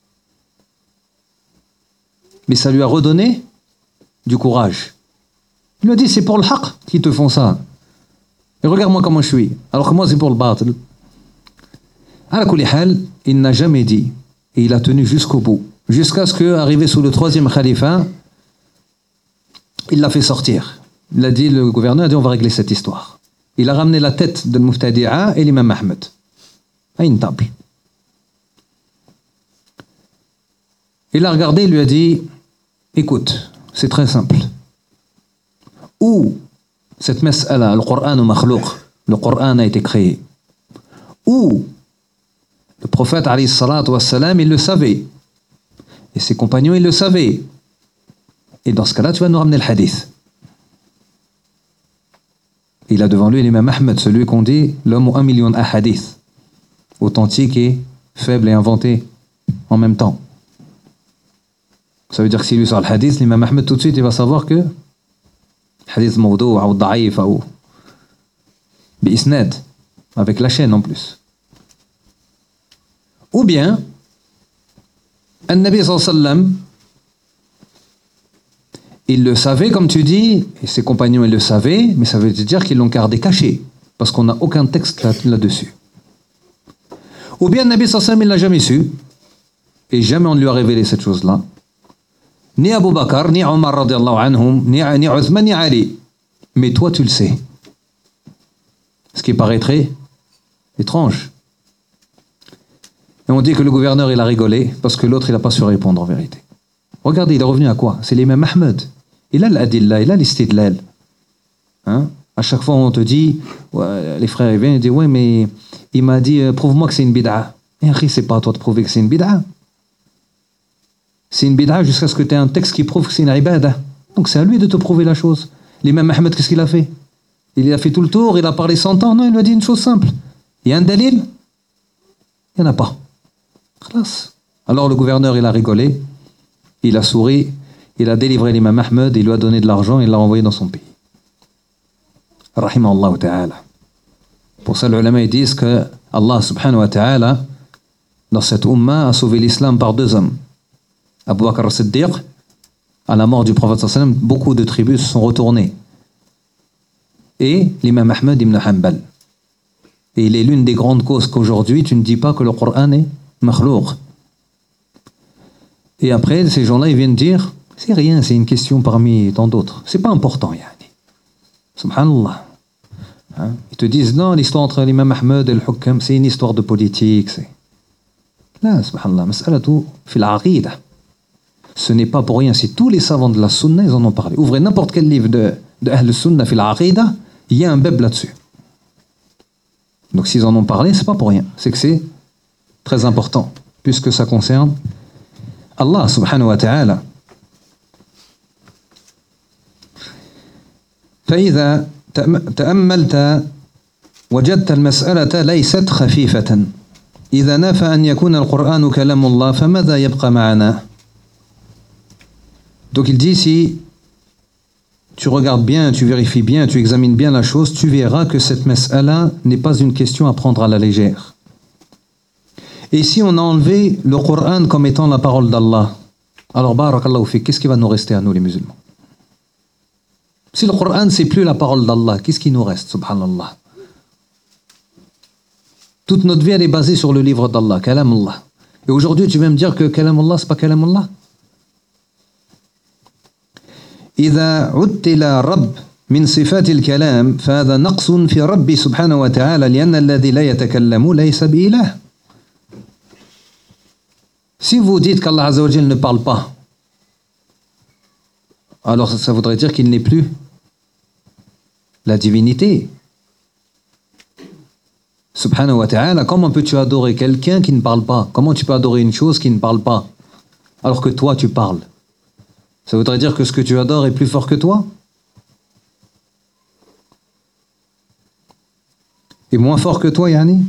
Mais ça lui a redonné du courage. Il lui a dit, c'est pour le haqq qui te font ça. Et regarde-moi comment je suis. Alors que moi, c'est pour le batil. Ala kulli hal, il n'a jamais dit. Et il a tenu jusqu'au bout. Jusqu'à ce qu'arrivé sous le troisième khalifa, il l'a fait sortir. Il a dit, le gouverneur a dit, on va régler cette histoire. Il a ramené la tête de Muftadi'a et l'imam Ahmed à une table. Il a regardé, il lui a dit, écoute, c'est très simple. Ou cette mas'ala, le Coran ou makhlouq, le Coran a été créé. Ou le prophète, alayhi salatu wassalam, il le savait. Et ses compagnons, ils le savaient. Et dans ce cas-là, tu vas nous ramener le hadith. Il a devant lui l'imam Ahmed, celui qu'on dit l'homme aux un million de hadiths, authentique et faible et inventé en même temps. Ça veut dire que s'il lui sort le hadith, l'imam Ahmed tout de suite il va savoir que hadith mawdou' ou da'if ou bi-isnad, avec la chaîne en plus. Ou bien, un Nabi sallallahu alayhi wa sallam, il le savait, comme tu dis, et ses compagnons, ils le savaient, mais ça veut dire qu'ils l'ont gardé caché, parce qu'on n'a aucun texte là, là-dessus. Ou bien, le Nabi sallallahu alayhi wa sallam, il ne l'a jamais su, et jamais on ne lui a révélé cette chose-là. Ni Abu Bakr, ni Omar, radiallahu anhum, ni, ni Uthman, ni Ali. Mais toi, tu le sais. Ce qui paraîtrait étrange. Et on dit que le gouverneur, il a rigolé, parce que l'autre, il n'a pas su répondre en vérité. Regardez, il est revenu à quoi? C'est l'imam Ahmed. Il a l'adilla, il a l'istidlal. Hein? À chaque fois, on te dit, ouais, les frères, ils viennent, ils disent, ouais, mais il m'a dit, euh, prouve-moi que c'est une bid'a. Et après, c'est pas à toi de prouver que c'est une bid'a. C'est une bid'a jusqu'à ce que tu aies un texte qui prouve que c'est une ibada. Donc c'est à lui de te prouver la chose. L'imam Ahmed, qu'est-ce qu'il a fait? Il a fait tout le tour, il a parlé cent ans. Non, il lui a dit une chose simple. Il y a un dalil? Il n'y en a pas. Alors le gouverneur, il a rigolé. Il a souri, il a délivré l'imam Ahmed, il lui a donné de l'argent et il l'a envoyé dans son pays. Rahimahullah ta'ala. Pour ça, les ulama disent que Allah subhanahu wa ta'ala, dans cette umma, a sauvé l'islam par deux hommes. Abu Bakr as-Siddiq, à la mort du prophète sallallahu alayhi wa sallam, beaucoup de tribus se sont retournées. Et l'imam Ahmed ibn Hanbal. Et il est l'une des grandes causes qu'aujourd'hui, tu ne dis pas que le Coran est makhlouq. Et après, ces gens-là, ils viennent dire, c'est rien, c'est une question parmi tant d'autres. C'est pas important, yani. Subhanallah. Hein? Ils te disent, non, l'histoire entre l'imam Ahmed et le Hukam, c'est une histoire de politique. C'est... Là, subhanallah, mas'alatu fil aqida. Ce n'est pas pour rien. Si tous les savants de la sunna, ils en ont parlé. Ouvrez n'importe quel livre de, de Ahl Sunna fil aqida, il y a un bab là-dessus. Donc s'ils en ont parlé, c'est pas pour rien. C'est que c'est très important, puisque ça concerne Allah subhanahu wa ta'ala. فإذا تأملت وجدت المسألة ليست خفيفة. إذا نفى أن يكون القرآن كلام الله فماذا يبقى معنا؟ Donc il dit, si tu regardes bien, tu vérifies bien, tu examines bien la chose, tu verras que cette mas'ala n'est pas une question à prendre à la légère. Et si on a enlevé le Coran comme étant la parole d'Allah, alors barakallahu fik, qu'est-ce qui va nous rester à nous les musulmans? Si le Coran c'est plus la parole d'Allah, qu'est-ce qui nous reste, subhanallah? Toute notre vie elle est basée sur le livre d'Allah, Kalam Allah. Et aujourd'hui tu vas me dire que Kalam Allah c'est pas Kalam Allah? إذا عدل رب من صفات الكلام فهذا نقص في ربي سبحانه وتعالى لأن الذي لا يتكلم ليس بإله. Si vous dites qu'Allah Azza wa Jal ne parle pas, alors ça voudrait dire qu'il n'est plus la divinité. Subhanahu wa ta'ala, comment peux-tu adorer quelqu'un qui ne parle pas? Comment tu peux adorer une chose qui ne parle pas alors que toi tu parles? Ça voudrait dire que ce que tu adores est plus fort que toi? Et moins fort que toi, yani?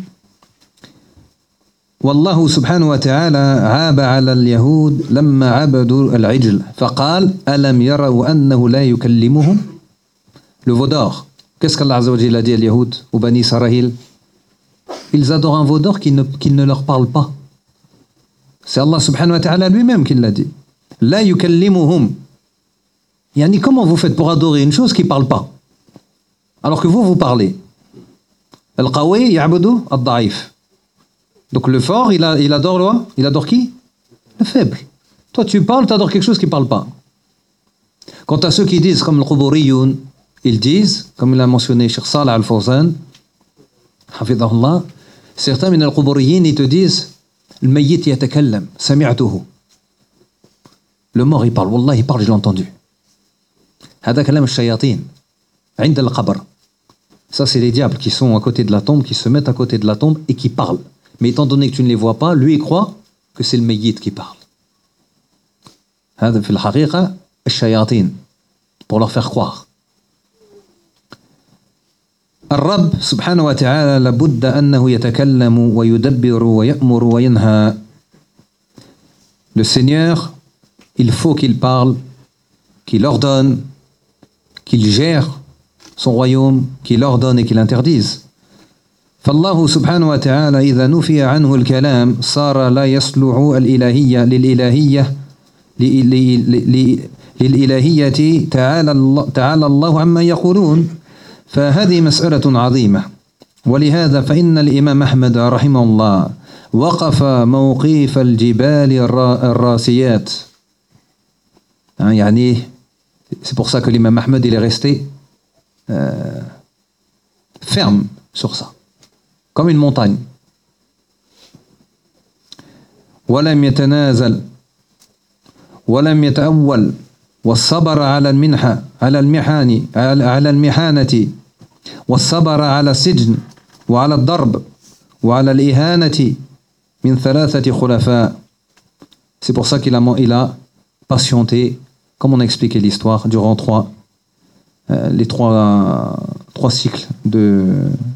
والله سبحانه وتعالى عاب على اليهود لما عبدوا العجل فقال ألم يروا أنه لا يكلمهم le veau d'or. Qu'est-ce qu'Allah Azza wa Jalla a dit à Yahoud ou Bani Israël? Ils adorent un veau d'or qui ne, qui ne leur parle pas. C'est Allah subhanahu wa ta'ala lui-même qui l'a dit. La yukallimuhum. Yani, comment vous faites pour adorer une chose qui ne parle pas? Alors que vous, vous parlez. Al-Qawi ya'budu al-da'if. Donc le fort, il, a, il adore le, il adore qui? Le faible. Toi, tu parles, tu adores quelque chose qui ne parle pas. Quant à ceux qui disent, comme le Quburiyun, ils disent, comme il a mentionné Cheikh Salih al-Fawzan, hafidahullah, certains min al-Quburiyin, ils te disent, le mayyit yatakallam, sami'atuhu. Le mort, il parle. Wallah, il parle, je l'ai entendu. Hada kalam al-shayatin, عند القبر. Ça, c'est les diables qui sont à côté de la tombe, qui se mettent à côté de la tombe et qui parlent. Mais étant donné que tu ne les vois pas, lui, il croit que c'est le mayyit qui parle. هذا في الحقيقة الشياطين, pour leur faire croire. الرب سبحانه وتعالى لابد أنه يتكلم ويدبر ويأمر وينهى. Le Seigneur, il faut qu'il parle, qu'il ordonne, qu'il gère son royaume, qu'il ordonne et qu'il interdise. فالله سبحانه وتعالى إذا نفي عنه الكلام صار لا يصلح الإلهية للإلهية للإلهية تعالى الله, تعالى الله عما يقولون. فهذه مسألة عظيمة. ولهذا فإن الإمام أحمد رحمه الله وقف موقف الجبال الراسيات. يعني c'est pour ça que l'imam Ahmed il est resté euh, ferme sur ça, comme une montagne. ولم يتنازل ولم يتأول والصبر على المنحة على المحان على المحانة والصبر على السجن وعلى الضرب وعلى الإهانة من ثلاثة خلفاء. C'est pour ça qu'il a, il a patienté, comme on a expliqué l'histoire, durant trois, euh, les trois, trois cycles de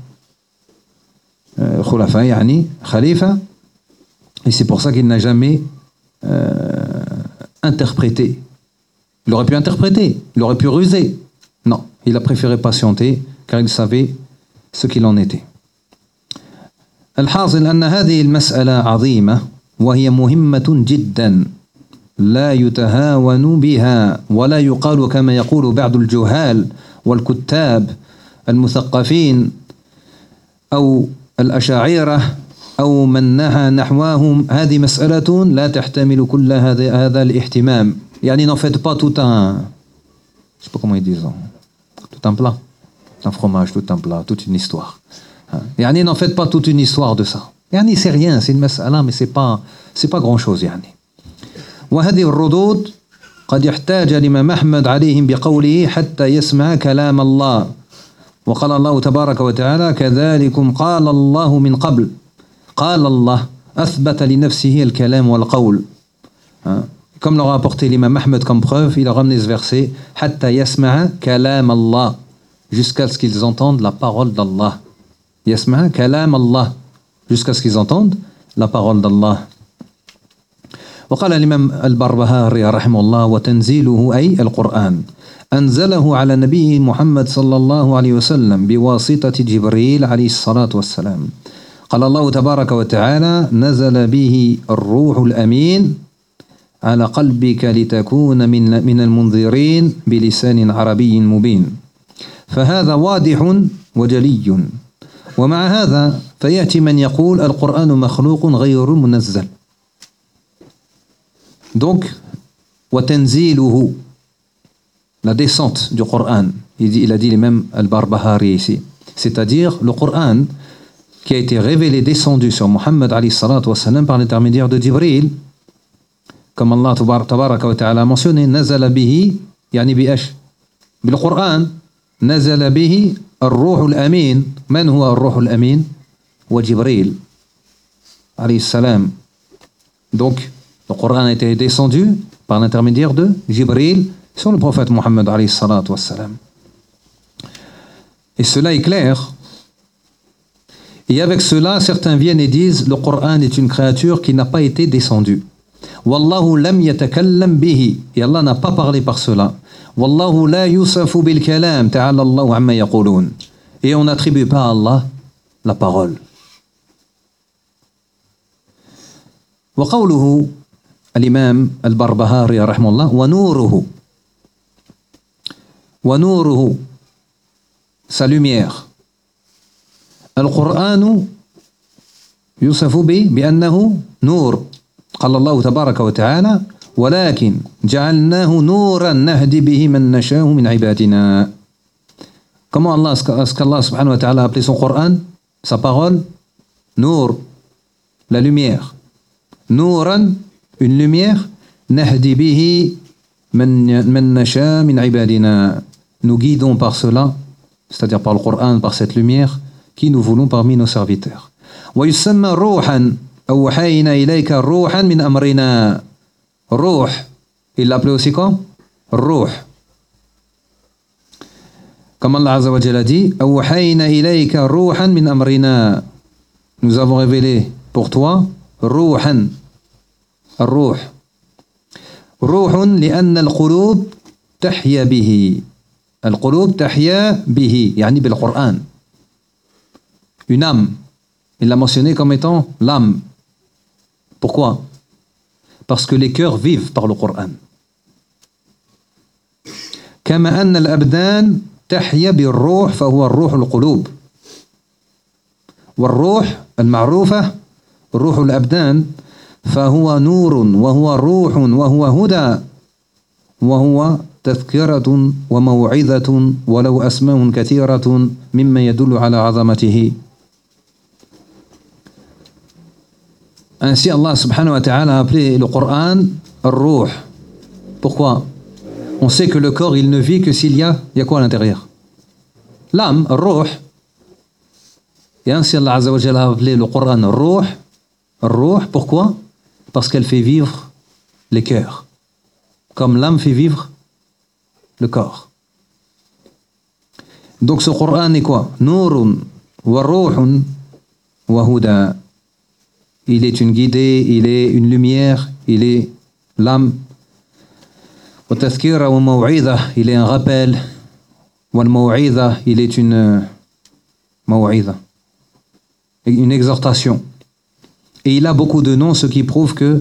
euh, khulafa, yani, khalifa. Et c'est pour ça qu'il n'a jamais euh, interprété. Il aurait pu interpréter, il aurait pu ruser. Non, il a préféré patienter, car il savait ce qu'il en était. الحاصل أن هذه المسألة عظيمة وهي مهمة جدا لا يتهاون بها ولا يقال كما يقول بعض الجهال والكتاب المثقفين أو الأشاعرة أو من نهى نحواهم. هذه مسألة لا تحتمل كل هذا هذا الاهتمام. يعني n'en faites pas tout un, je sais pas comment ils disent, tout un plat, un fromage, tout un plat, toute une histoire. يعني n'en faites pas toute une histoire de ça. يعني c'est rien, c'est une مسألة, mais c'est pas c'est pas grand chose يعني. وهذه الردود قد يحتاج الإمام أحمد عليهم بقوله حتى يسمع كلام الله. وقال الله تبارك وتعالى كذلكم قال الله من قبل. قال الله أثبت لنفسه الكلام والقول. Comme l'aura apporté l'imam Ahmed comme preuve, il a ramené ce verset حتى يسمع كلام الله, jusqu'à ce qu'ils entendent la parole d'Allah. يسمع كلام الله, jusqu'à ce qu'ils entendent la parole d'Allah. وقال الإمام البربهاري رحمه الله وتنزيله أي القرآن أنزله على نبي محمد صلى الله عليه وسلم بواسطة جبريل عليه الصلاة والسلام. قال الله تبارك وتعالى نزل به الروح الأمين على قلبك لتكون من من المنذرين بلسان عربي مبين. فهذا واضح وجلي. ومع هذا فيأتي من يقول القرآن مخلوق غير منزل. Donc, وتنزيله, la descente du Coran, il, dit, il a dit les mêmes Al-Barbahari ici, c'est-à-dire le Coran qui a été révélé, descendu sur Muhammad alayhi salatu wassalam par l'intermédiaire de Jibril, comme Allah tabaraka wa ta'ala a mentionné, نزل به يعني بإيش؟ بالقرآن. نزل به الروح الأمين. من هو الروح الأمين؟ وجبريل عليه السلام. Donc, le Coran a été descendu par l'intermédiaire de Jibril sur le prophète Muhammad alayhi salatu wassalam. Et cela est clair. Et avec cela, certains viennent et disent le Coran est une créature qui n'a pas été descendue. Wallahu lam yatakallam bihi. Et Allah n'a pas parlé par cela. Wallahu la yusafu bil kalam, ta'ala Allahu amma yaqulun. Et on n'attribue pas à Allah la parole. وقوله الإمام البربهاري رحمه الله ونوره ونوره sa lumière. القرآن يوصف به بأنه نور. قال الله تبارك وتعالى ولكن جعلناه نورا نهدي به من نشاء من عبادنا. Comment Allah, est-ce qu'Allah subhanahu wa ta'ala a appelé son Coran, sa parole, Nour, la lumière. Nouran, une lumière, nahdi bihi man nasha min ibadina. Nous guidons par cela, c'est-à-dire par le Coran, par cette lumière, qui nous voulons parmi nos serviteurs. Wa yusamma ruhan, awhayna ilayka ruhan min amrina. Ruh, il l'appelait aussi comme Ruh. Comme Allah Azza wa Jalla dit, awhayna ilayka ruhan min amrina. Nous avons révélé pour toi روحا الروح روح لأن القلوب تحيا به القلوب تحيا به يعني بالقرآن une âme il l'a mentionné comme étant l'âme. Pourquoi? Parce que les cœurs vivent par le Coran. كما أن الأبدان تحيا بالروح فهو الروح القلوب والروح المعروفة روح الأبدان فهو نور وهو روح وهو هدى وهو تذكرة وموعظة ولو أسماء كثيرة مما يدل على عظمته. Ainsi Allah subhanahu wa ta'ala a appelé le Coran Ruh. Pourquoi? On sait que le corps il ne vit que s'il y a, il y a quoi à l'intérieur? L'âme, Ruh. Et ainsi Allah Azza wa Jalla a appelé le Coran Ruh. Ruh, pourquoi? Parce qu'elle fait vivre les cœurs, comme l'âme fait vivre le corps. Donc ce Coran est quoi? Nurun wa ruhun wa huda. Il est une guidée, il est une lumière, il est l'âme. Wa tazkira wa maw'idha, il est un rappel. Wa al-maw'idha, il est une maw'idha, une exhortation. Et il a beaucoup de noms, ce qui prouve que,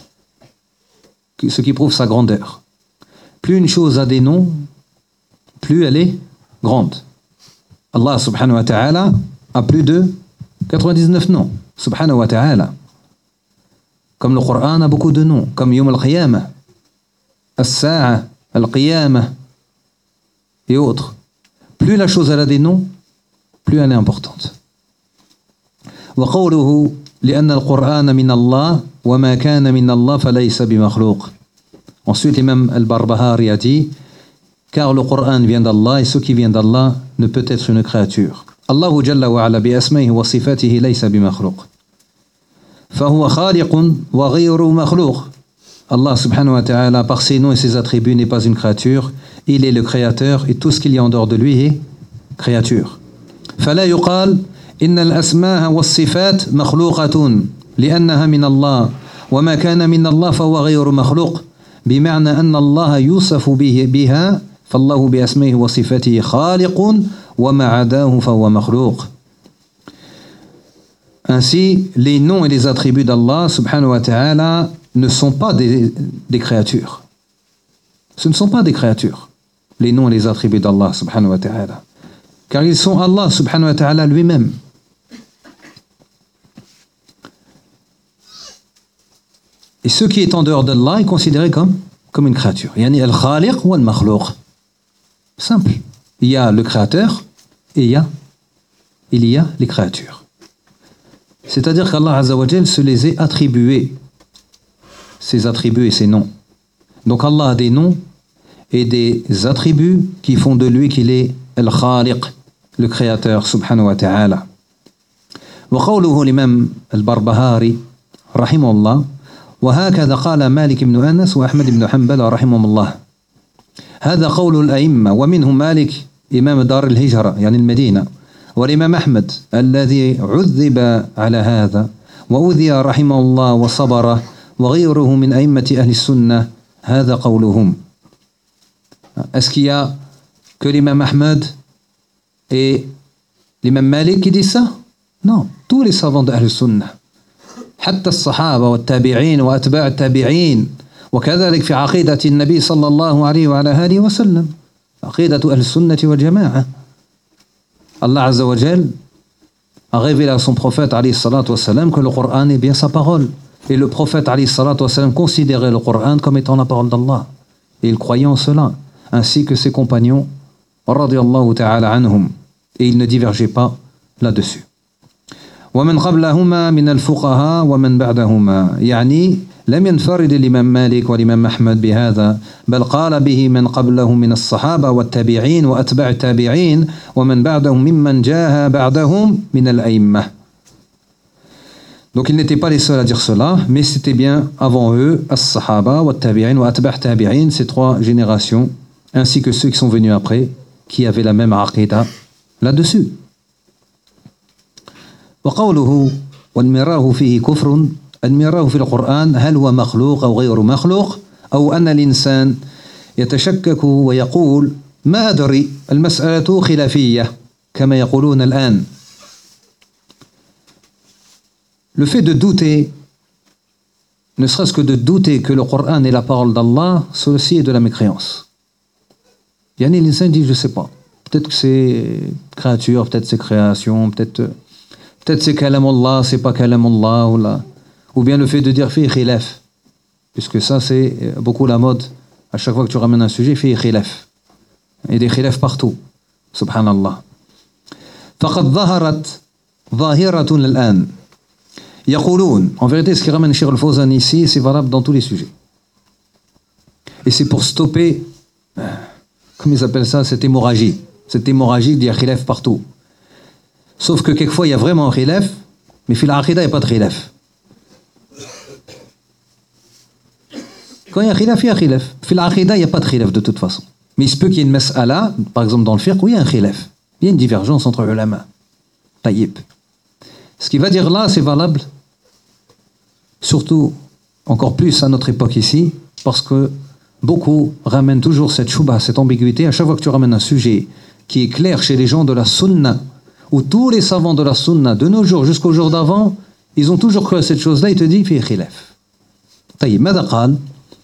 ce qui prouve sa grandeur. Plus une chose a des noms, plus elle est grande. Allah subhanahu wa ta'ala a plus de quatre-vingt-dix-neuf noms. Subhanahu wa ta'ala. Comme le Coran a beaucoup de noms, comme Yom al-Qiyamah, As-Sa'a, Al-Qiyamah et autres. Plus la chose elle a des noms, plus elle est importante. Wa qawluhu لأن القرآن من الله وما كان من الله فليس بمخلوق. Ensuite, l'imam al-Barbahari a dit car le Coran vient d'Allah et ce qui vient d'Allah ne peut être une créature. Allah jalla wa ala bi asma'ihi wa sifatihi laysa bi makhluq. فهو خالق وغير مخلوق. Allah subhanahu wa ta'ala par ses noms et ses attributs n'est pas une créature, il est le créateur et tout ce qu'il y a en dehors de lui est créature. فلا يقال إن الأسماء والصفات مخلوقة لأنها من الله وما كان من الله فهو غير مخلوق بمعنى أن الله يوصف به بها فالله بأسمائه وصفاته خالق وما عداه فهو مخلوق. Ainsi, les noms et les attributs d'Allah subhanahu wa ta'ala ne sont pas des, des créatures. Ce ne sont pas des créatures, les noms et les attributs d'Allah subhanahu wa ta'ala. Car ils sont Allah subhanahu wa ta'ala lui-même. Et ce qui est en dehors d'Allah est considéré comme, comme une créature. Yani al-khaliq ou al-makhlouq. Simple. Il y a le créateur et il y a, il y a les créatures. C'est-à-dire qu'Allah Azza wa Jal se les est attribués, ses attributs et ses noms. Donc Allah a des noms et des attributs qui font de lui qu'il est al-khaliq, le créateur subhanahu wa ta'ala. وقوله الإمام البربهاري رحمه الله وهكذا قال مالك بن أنس وأحمد بن حنبل رحمهم الله. هذا قول الأئمة ومنهم مالك إمام دار الهجرة يعني المدينة والإمام أحمد الذي عذب على هذا وأوذي رحمه الله وصبر وغيره من أئمة أهل السنة هذا قولهم. Est-ce qu'il y a que l'imam Ahmed et l'imam Malik qui disent ça? Non, tous les savants de Ahl-Sunnah. حتى الصحابة والتابعين وأتباع التابعين وكذلك في عقيدة النبي صلى الله عليه وعلى آله وسلم عقيدة أهل السنة والجماعة. Allah Azza wa Jal a révélé à son prophète alayhi salatu wassalam que le Coran est bien sa parole. Et le prophète alayhi salatu wassalam considérait le Coran comme étant la parole d'Allah. Et il croyait en cela, ainsi que ses compagnons radiyallahu ta'ala anhum. Et il ne divergeait pas là-dessus. ومن قبلهما من الفقهاء ومن بعدهما يعني لم ينفرد الإمام مالك والإمام أحمد بهذا بل قال به من قبلهم من الصحابة والتابعين وأتباع التابعين ومن بعدهم ممن جاء بعدهم من الأئمة. Donc ils n'étaient pas les seuls à dire cela, mais c'était bien avant eux, as-sahaba, wa tabi'in, wa atba' tabi'in, ces trois générations, ainsi que ceux qui sont venus après, qui avaient la même aqidah là-dessus. وقوله والمراه فيه كفر المراه في القرآن هل هو مخلوق أو غير مخلوق أو أن الإنسان يتشكك ويقول ما أدري المسألة خلافية كما يقولون الآن. Le fait de douter, ne serait-ce que de douter que le Coran est la parole d'Allah, ceci est de la mécréance. Yani l'insan dit je ne sais pas, peut-être que c'est créature, peut-être c'est création, peut-être Peut-être c'est kalam Allah, c'est pas kalam Allah, ou, là. Ou bien le fait de dire fi khilaf, puisque ça c'est beaucoup la mode. À chaque fois que tu ramènes un sujet, fi khilaf. Et des khilaf partout. Subhanallah. فقد ظهرت ظاهرة الآن. يقولون, en vérité, ce qui ramène Cheikh Al-Fawzan ici, c'est valable dans tous les sujets. Et c'est pour stopper, comment ils appellent ça, cette hémorragie. Cette hémorragie d'il y a khilaf partout. Sauf que quelquefois il y a vraiment un khilaf, mais fil aqida il n'y a pas de khilaf. Quand il y a khilaf, il y a khilaf. Fil aqida il n'y a pas de khilaf de toute façon. Mais il se peut qu'il y ait une mas'ala, par exemple dans le fiqh, où il y a un khilaf. Il y a une divergence entre ulama. Taïb. Ce qu'il va dire là, c'est valable, surtout encore plus à notre époque ici, parce que beaucoup ramènent toujours cette shubha, cette ambiguïté. À chaque fois que tu ramènes un sujet qui est clair chez les gens de la sunna, où tous les savants de la sunna, de nos jours jusqu'au jour d'avant, ils ont toujours cru à cette chose-là, il te dit, fi khilaf. Taïb, ماذا قال?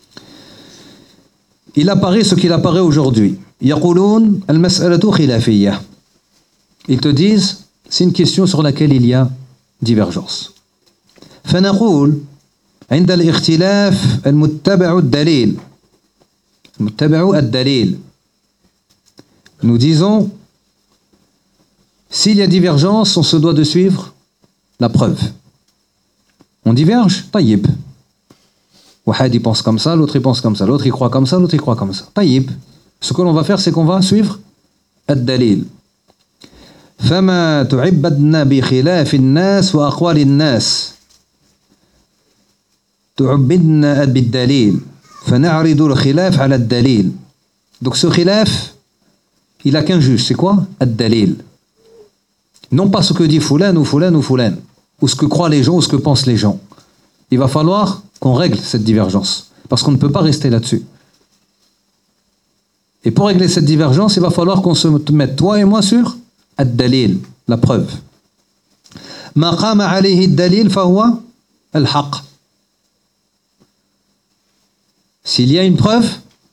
Il apparaît ce qu'il apparaît aujourd'hui. يقولون المسألة خلافية. Ils te disent, c'est une question sur laquelle il y a divergence. فنقول عند الاختلاف المتبع الدليل. المتبع الدليل. Nous disons, s'il y a divergence, on se doit de suivre la preuve. On diverge, taïb. Wahad il pense comme ça, l'autre il pense comme ça, l'autre il croit comme ça, l'autre il croit comme ça. Taïb. Ce que l'on va faire, c'est qu'on va suivre ad-dalil. فما تعبدنا بخلاف الناس وأقوال الناس تعبدنا بالدليل فنعرض الخلاف على الدليل. Donc ce khilaf, il a qu'un juge, c'est quoi? Ad-dalil. Non pas ce que dit Foulan ou Foulan ou Foulan, ou ce que croient les gens ou ce que pensent les gens. Il va falloir qu'on règle cette divergence, parce qu'on ne peut pas rester là-dessus. Et pour régler cette divergence, il va falloir qu'on se mette, toi et moi, sur ad-dalil, la preuve. Ma qama alayhi ad-dalil fahuwa al-haq. S'il y a une preuve,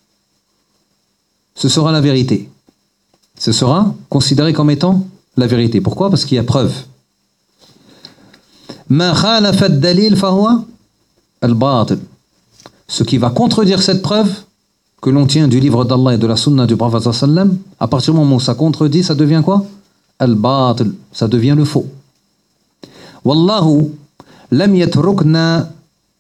ce sera la vérité. Ce sera considéré comme étant la vérité. Pourquoi? Parce qu'il y a preuve. Ma khalafa ad-dalil fahuwa al-batil. Ce qui va contredire cette preuve que l'on tient du livre d'Allah et de la sunna du prophète sallallahu alayhi wa sallam, à partir du moment où ça contredit, ça devient quoi? Al-batil, ça devient le faux. Wallahu lam yatrukna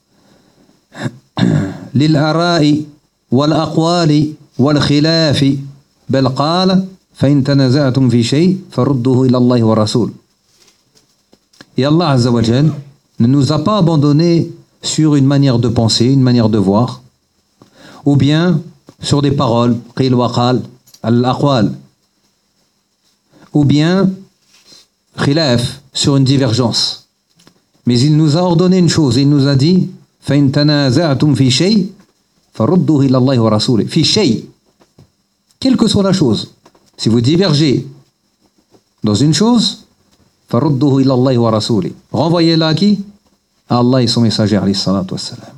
lil ara'i wal aqwali wal khilafi bal qala fa in tanaza'tum fi shay farudduhu ila Allah wa rasul. Et Allah Azza wa Jal ne nous a pas abandonnés sur une manière de penser, une manière de voir, ou bien sur des paroles, qil wa qal, al-aqwal, ou bien khilaf, sur une divergence. Mais il nous a ordonné une chose, il nous a dit فَإِن تَنَازَعْتُمْ فِي شَيْءٍ فَرُدُّوهُ إِلَى اللَّهِ وَرَسُولِهِ. Fi shay. quelle que soit la chose. Si vous divergez dans une chose, فَرُدُّهُ إِلَى اللَّهِ وَرَسُولِهِ. Renvoyez-la à qui? À Allah et son messager, alayhi salatu wassalam.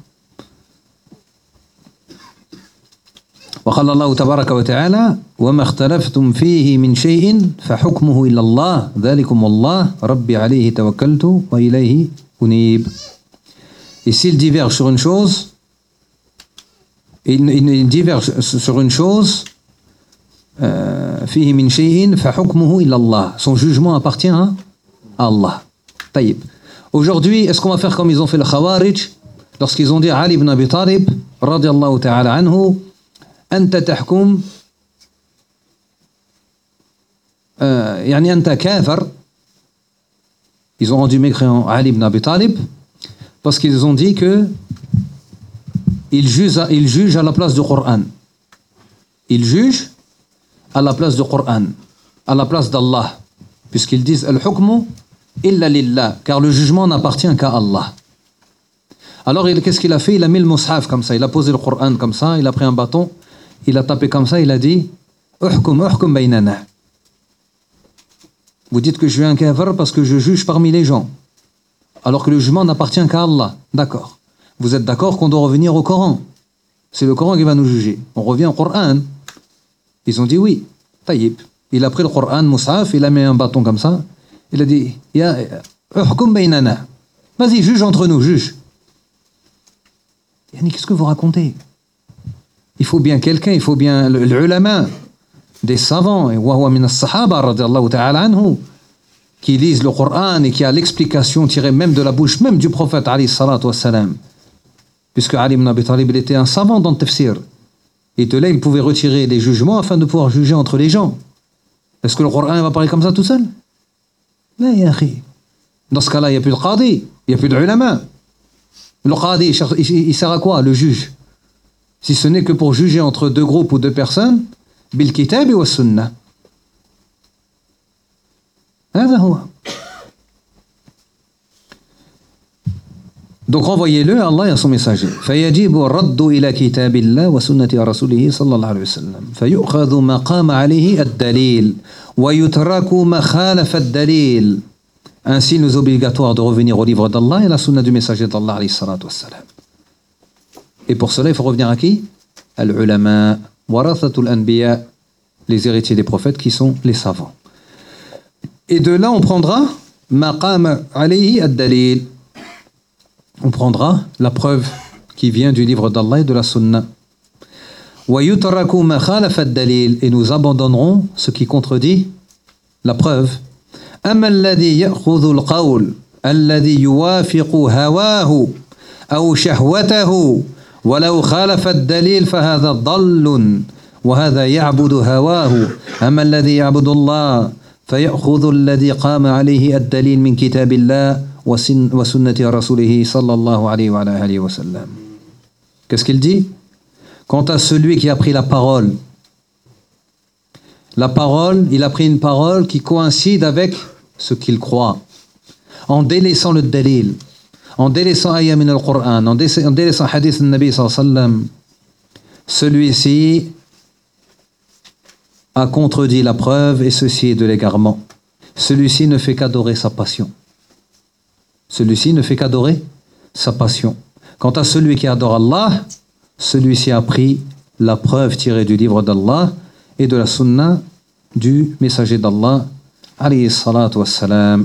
وقال الله تبارك وتعالى وما اختلفتم فيه من شيء فحكمه إلى الله ذلكم الله ربي عليه توكلت وإليه أنيب. Et s'il diverge sur une chose, il, il, il diverge sur une chose, فيه من شيء فحكمه إلى الله. Son jugement appartient à Allah. طيب. Aujourd'hui, est-ce qu'on va faire comme ils ont fait le Khawarij lorsqu'ils ont dit à Ali ibn Abi Talib radiyallahu ta'ala anhu أنت تحكم euh, يعني أنت كافر. Ils ont rendu mécréant Ali ibn Abi Talib parce qu'ils ont dit que il juge, il juge à la place du Coran. Il juge à la place du Coran, à la place d'Allah, puisqu'ils disent al-hukmu illa lillah, car le jugement n'appartient qu'à Allah. Alors il, qu'est-ce qu'il a fait? Il a mis le mushaf comme ça, il a posé le Coran comme ça, il a pris un bâton, il a tapé comme ça, il a dit uhkum uhkum baynana. Vous dites que je suis un kafir parce que je juge parmi les gens, alors que le jugement n'appartient qu'à Allah. D'accord. Vous êtes d'accord qu'on doit revenir au Coran? C'est le Coran qui va nous juger. On revient au Coran. Ils ont dit oui. Taïb. Il a pris le Coran, Moussaf, il a mis un bâton comme ça. Il a dit ya uhkum baynana. Vas-y, juge entre nous, juge. Yani, qu'est-ce que vous racontez? Il faut bien quelqu'un, il faut bien l'ulama, des savants, et wa huwa min as-sahaba radiyallahu ta'ala anhu, qui lisent le Coran et qui a l'explication tirée même de la bouche même du prophète alayhi salatu wassalam. Puisque Ali ibn Abi Talib, il était un savant dans le tafsir. Et de là, il pouvait retirer les jugements afin de pouvoir juger entre les gens. Est-ce que le Coran va parler comme ça tout seul? Non, ya akhi. Dans ce cas-là, il n'y a plus de qadi, il n'y a plus de ulama. Le qadi, il sert à quoi, le juge? Si ce n'est que pour juger entre deux groupes ou deux personnes, bil kitab wa sunnah. هذا هو. Donc renvoyez-le à Allah et à son messager. فيجب الرد إلى كتاب الله وسنة رسوله صلى الله عليه وسلم فيؤخذ ما قام عليه الدليل ويترك ما خالف الدليل. Ainsi, il nous est obligatoire de revenir au livre d'Allah et à la sunna du messager d'Allah alayhi salatu wassalam. Et pour cela, il faut revenir à qui? Al-ulama, warathatul anbiya, les héritiers des prophètes qui sont les savants. Et de là, on prendra maqam alayhi ad-dalil. On prendra la preuve qui vient du livre d'Allah et de la sunna. Wa yutraku ma khalafa ad-dalil, et nous abandonnerons ce qui contredit la preuve. Amma alladhi ya'khudhu al-qawl alladhi yuwafiqu hawahu aw shahwatahu ولو خالف الدليل فهذا ضل وهذا يعبد هواه أما الذي يعبد الله فيأخذ الذي قام عليه الدليل من كتاب الله وسنة رسوله صلى الله عليه وعلى آله وسلم. Qu'est-ce qu'il dit? Quant à celui qui a pris la parole, la parole, il a pris une parole qui coïncide avec ce qu'il croit, en délaissant le dalil, en délaissant ayah min al-Qur'an, en délaissant hadith al-Nabi sallallahu alayhi wa sallam, celui-ci a contredit la preuve et ceci est de l'égarement. Celui-ci ne fait qu'adorer sa passion. Celui-ci ne fait qu'adorer sa passion. Quant à celui qui adore Allah, celui-ci a pris la preuve tirée du livre d'Allah et de la sunna du messager d'Allah, alayhi salatu wassalam.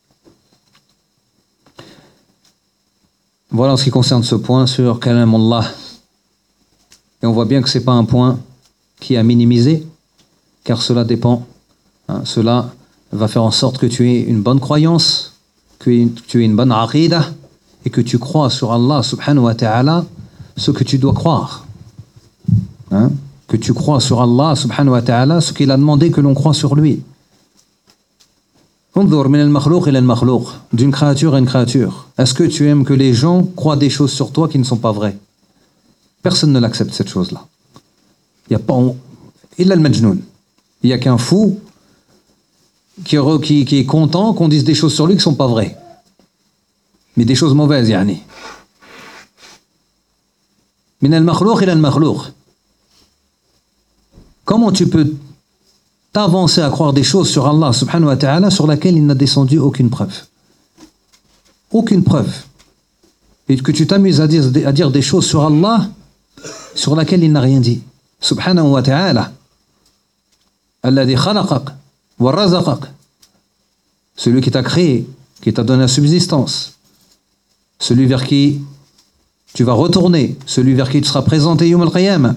Voilà en ce qui concerne ce point sur Kalamullah. Et on voit bien que ce n'est pas un point qui est à minimiser, car cela dépend. Hein, cela va faire en sorte que tu aies une bonne croyance, que tu aies une bonne aqidah, et que tu crois sur Allah subhanahu wa ta'ala ce que tu dois croire. Hein, que tu crois sur Allah subhanahu wa ta'ala ce qu'il a demandé que l'on croit sur lui. D'une créature à une créature. Est-ce que tu aimes que les gens croient des choses sur toi qui ne sont pas vraies? Personne ne l'accepte cette chose-là. Il n'y a pas... Il a le majnoun. Il n'y a qu'un fou qui, qui, qui est content qu'on dise des choses sur lui qui ne sont pas vraies. Mais des choses mauvaises, yani. Min al-makhlouk ila al-makhlouk. Comment tu peux t'avancer à croire des choses sur Allah subhanahu wa ta'ala sur laquelle il n'a descendu aucune preuve? Aucune preuve. Et que tu t'amuses à dire, à dire des choses sur Allah sur laquelle il n'a rien dit. Subhanahu wa ta'ala. Alladhi khalaqaq wa razaqaq. Celui qui t'a créé, qui t'a donné la subsistance. Celui vers qui tu vas retourner, celui vers qui tu seras présenté Yawm al-Qiyamah.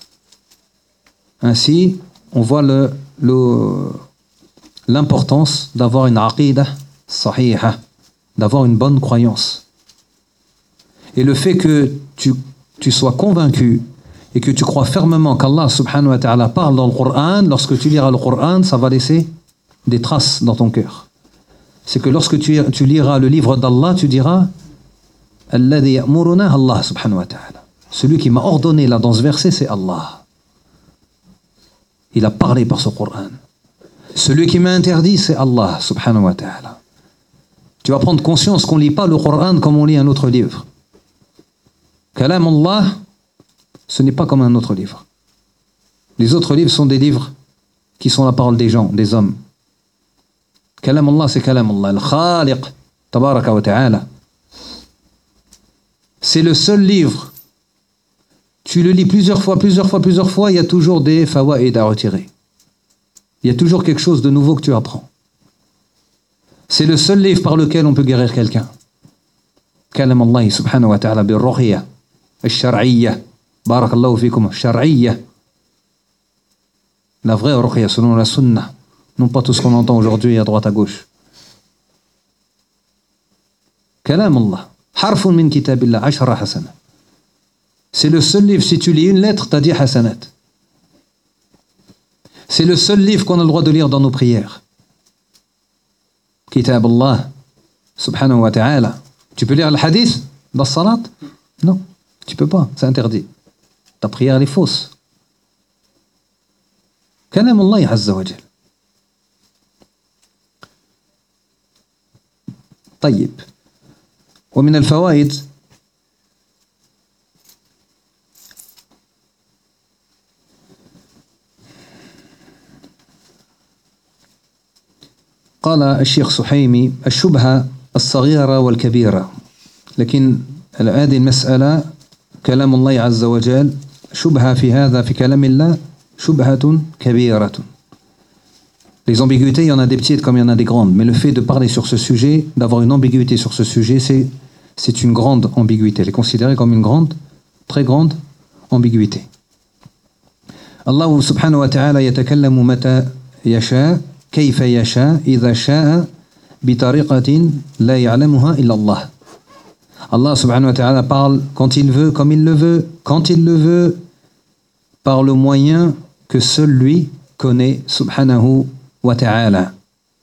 Ainsi, on voit le, le, l'importance d'avoir une aqidah sahiha, d'avoir une bonne croyance. Et le fait que tu, tu sois convaincu et que tu crois fermement qu'Allah subhanahu wa ta'ala parle dans le Coran, lorsque tu liras le Coran, ça va laisser des traces dans ton cœur. C'est que lorsque tu, tu liras le livre d'Allah, tu diras Alladhi ya'muruna Allah subhanahu wa ta'ala. Celui qui m'a ordonné là dans ce verset, c'est Allah. Il a parlé par ce Coran. Celui qui m'a interdit, c'est Allah subhanahu wa ta'ala. Tu vas prendre conscience qu'on ne lit pas le Coran comme on lit un autre livre. Kalam Allah, ce n'est pas comme un autre livre. Les autres livres sont des livres qui sont la parole des gens, des hommes. Kalam Allah, c'est Kalam Allah. Al-Khaliq, tabaraka wa ta'ala. C'est le seul livre. Tu le lis plusieurs fois, plusieurs fois, plusieurs fois, il y a toujours des fawaïd à retirer. Il y a toujours quelque chose de nouveau que tu apprends. C'est le seul livre par lequel on peut guérir quelqu'un. Kalam Allah subhanahu wa ta'ala bil ruqya al-shar'iyya. Barakallahu fikum, al-shar'iyya. La vraie ruqya selon la sunna. Non pas tout ce qu'on entend aujourd'hui à droite à gauche. Kalam Allah. Harfun min kitabillah, ashra hasana. C'est le seul livre, si tu lis une lettre, t'as dit hasanat. C'est le seul livre qu'on a le droit de lire dans nos prières. Kitab Allah, subhanahu wa ta'ala. Tu peux lire le hadith dans le salat? Non, tu peux pas, c'est interdit. Ta prière elle est fausse. Kalam Allah azza wa jal. طيب. ومن الفوائد قال الشيخ سحيمي الشبهة الصغيرة والكبيرة لكن هذه المسألة كلام الله عز وجل شبهة في هذا في كلام الله شبهة كبيرة. Les ambiguïtés, il y en a des petites comme il y en a des grandes. Mais le fait de parler sur ce sujet, d'avoir une ambiguïté sur ce sujet, c'est, c'est une grande ambiguïté. Elle est considérée comme une grande, très grande ambiguïté. Allah subhanahu wa ta'ala yatakallamu mata yasha, kayfa yasha, idha sha'a, bitariqatin la ya'lamuha illa Allah. Allah subhanahu wa ta'ala parle quand il veut, comme il le veut, quand il le veut, par le moyen que seul lui connaît, subhanahu wa ta'ala.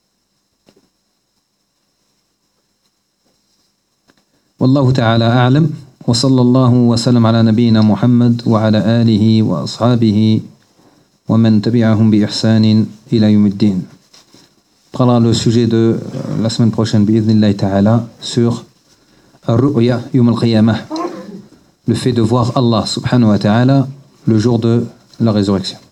والله تعالى أعلم وصلى الله وسلم على نبينا محمد وعلى آله وأصحابه ومن تبعهم بإحسان إلى يوم الدين. On prendra le sujet de la semaine prochaine بإذن ta'ala sur الرؤيا يوم القيامة, le fait de voir Allah subhanahu wa ta'ala le jour de la résurrection.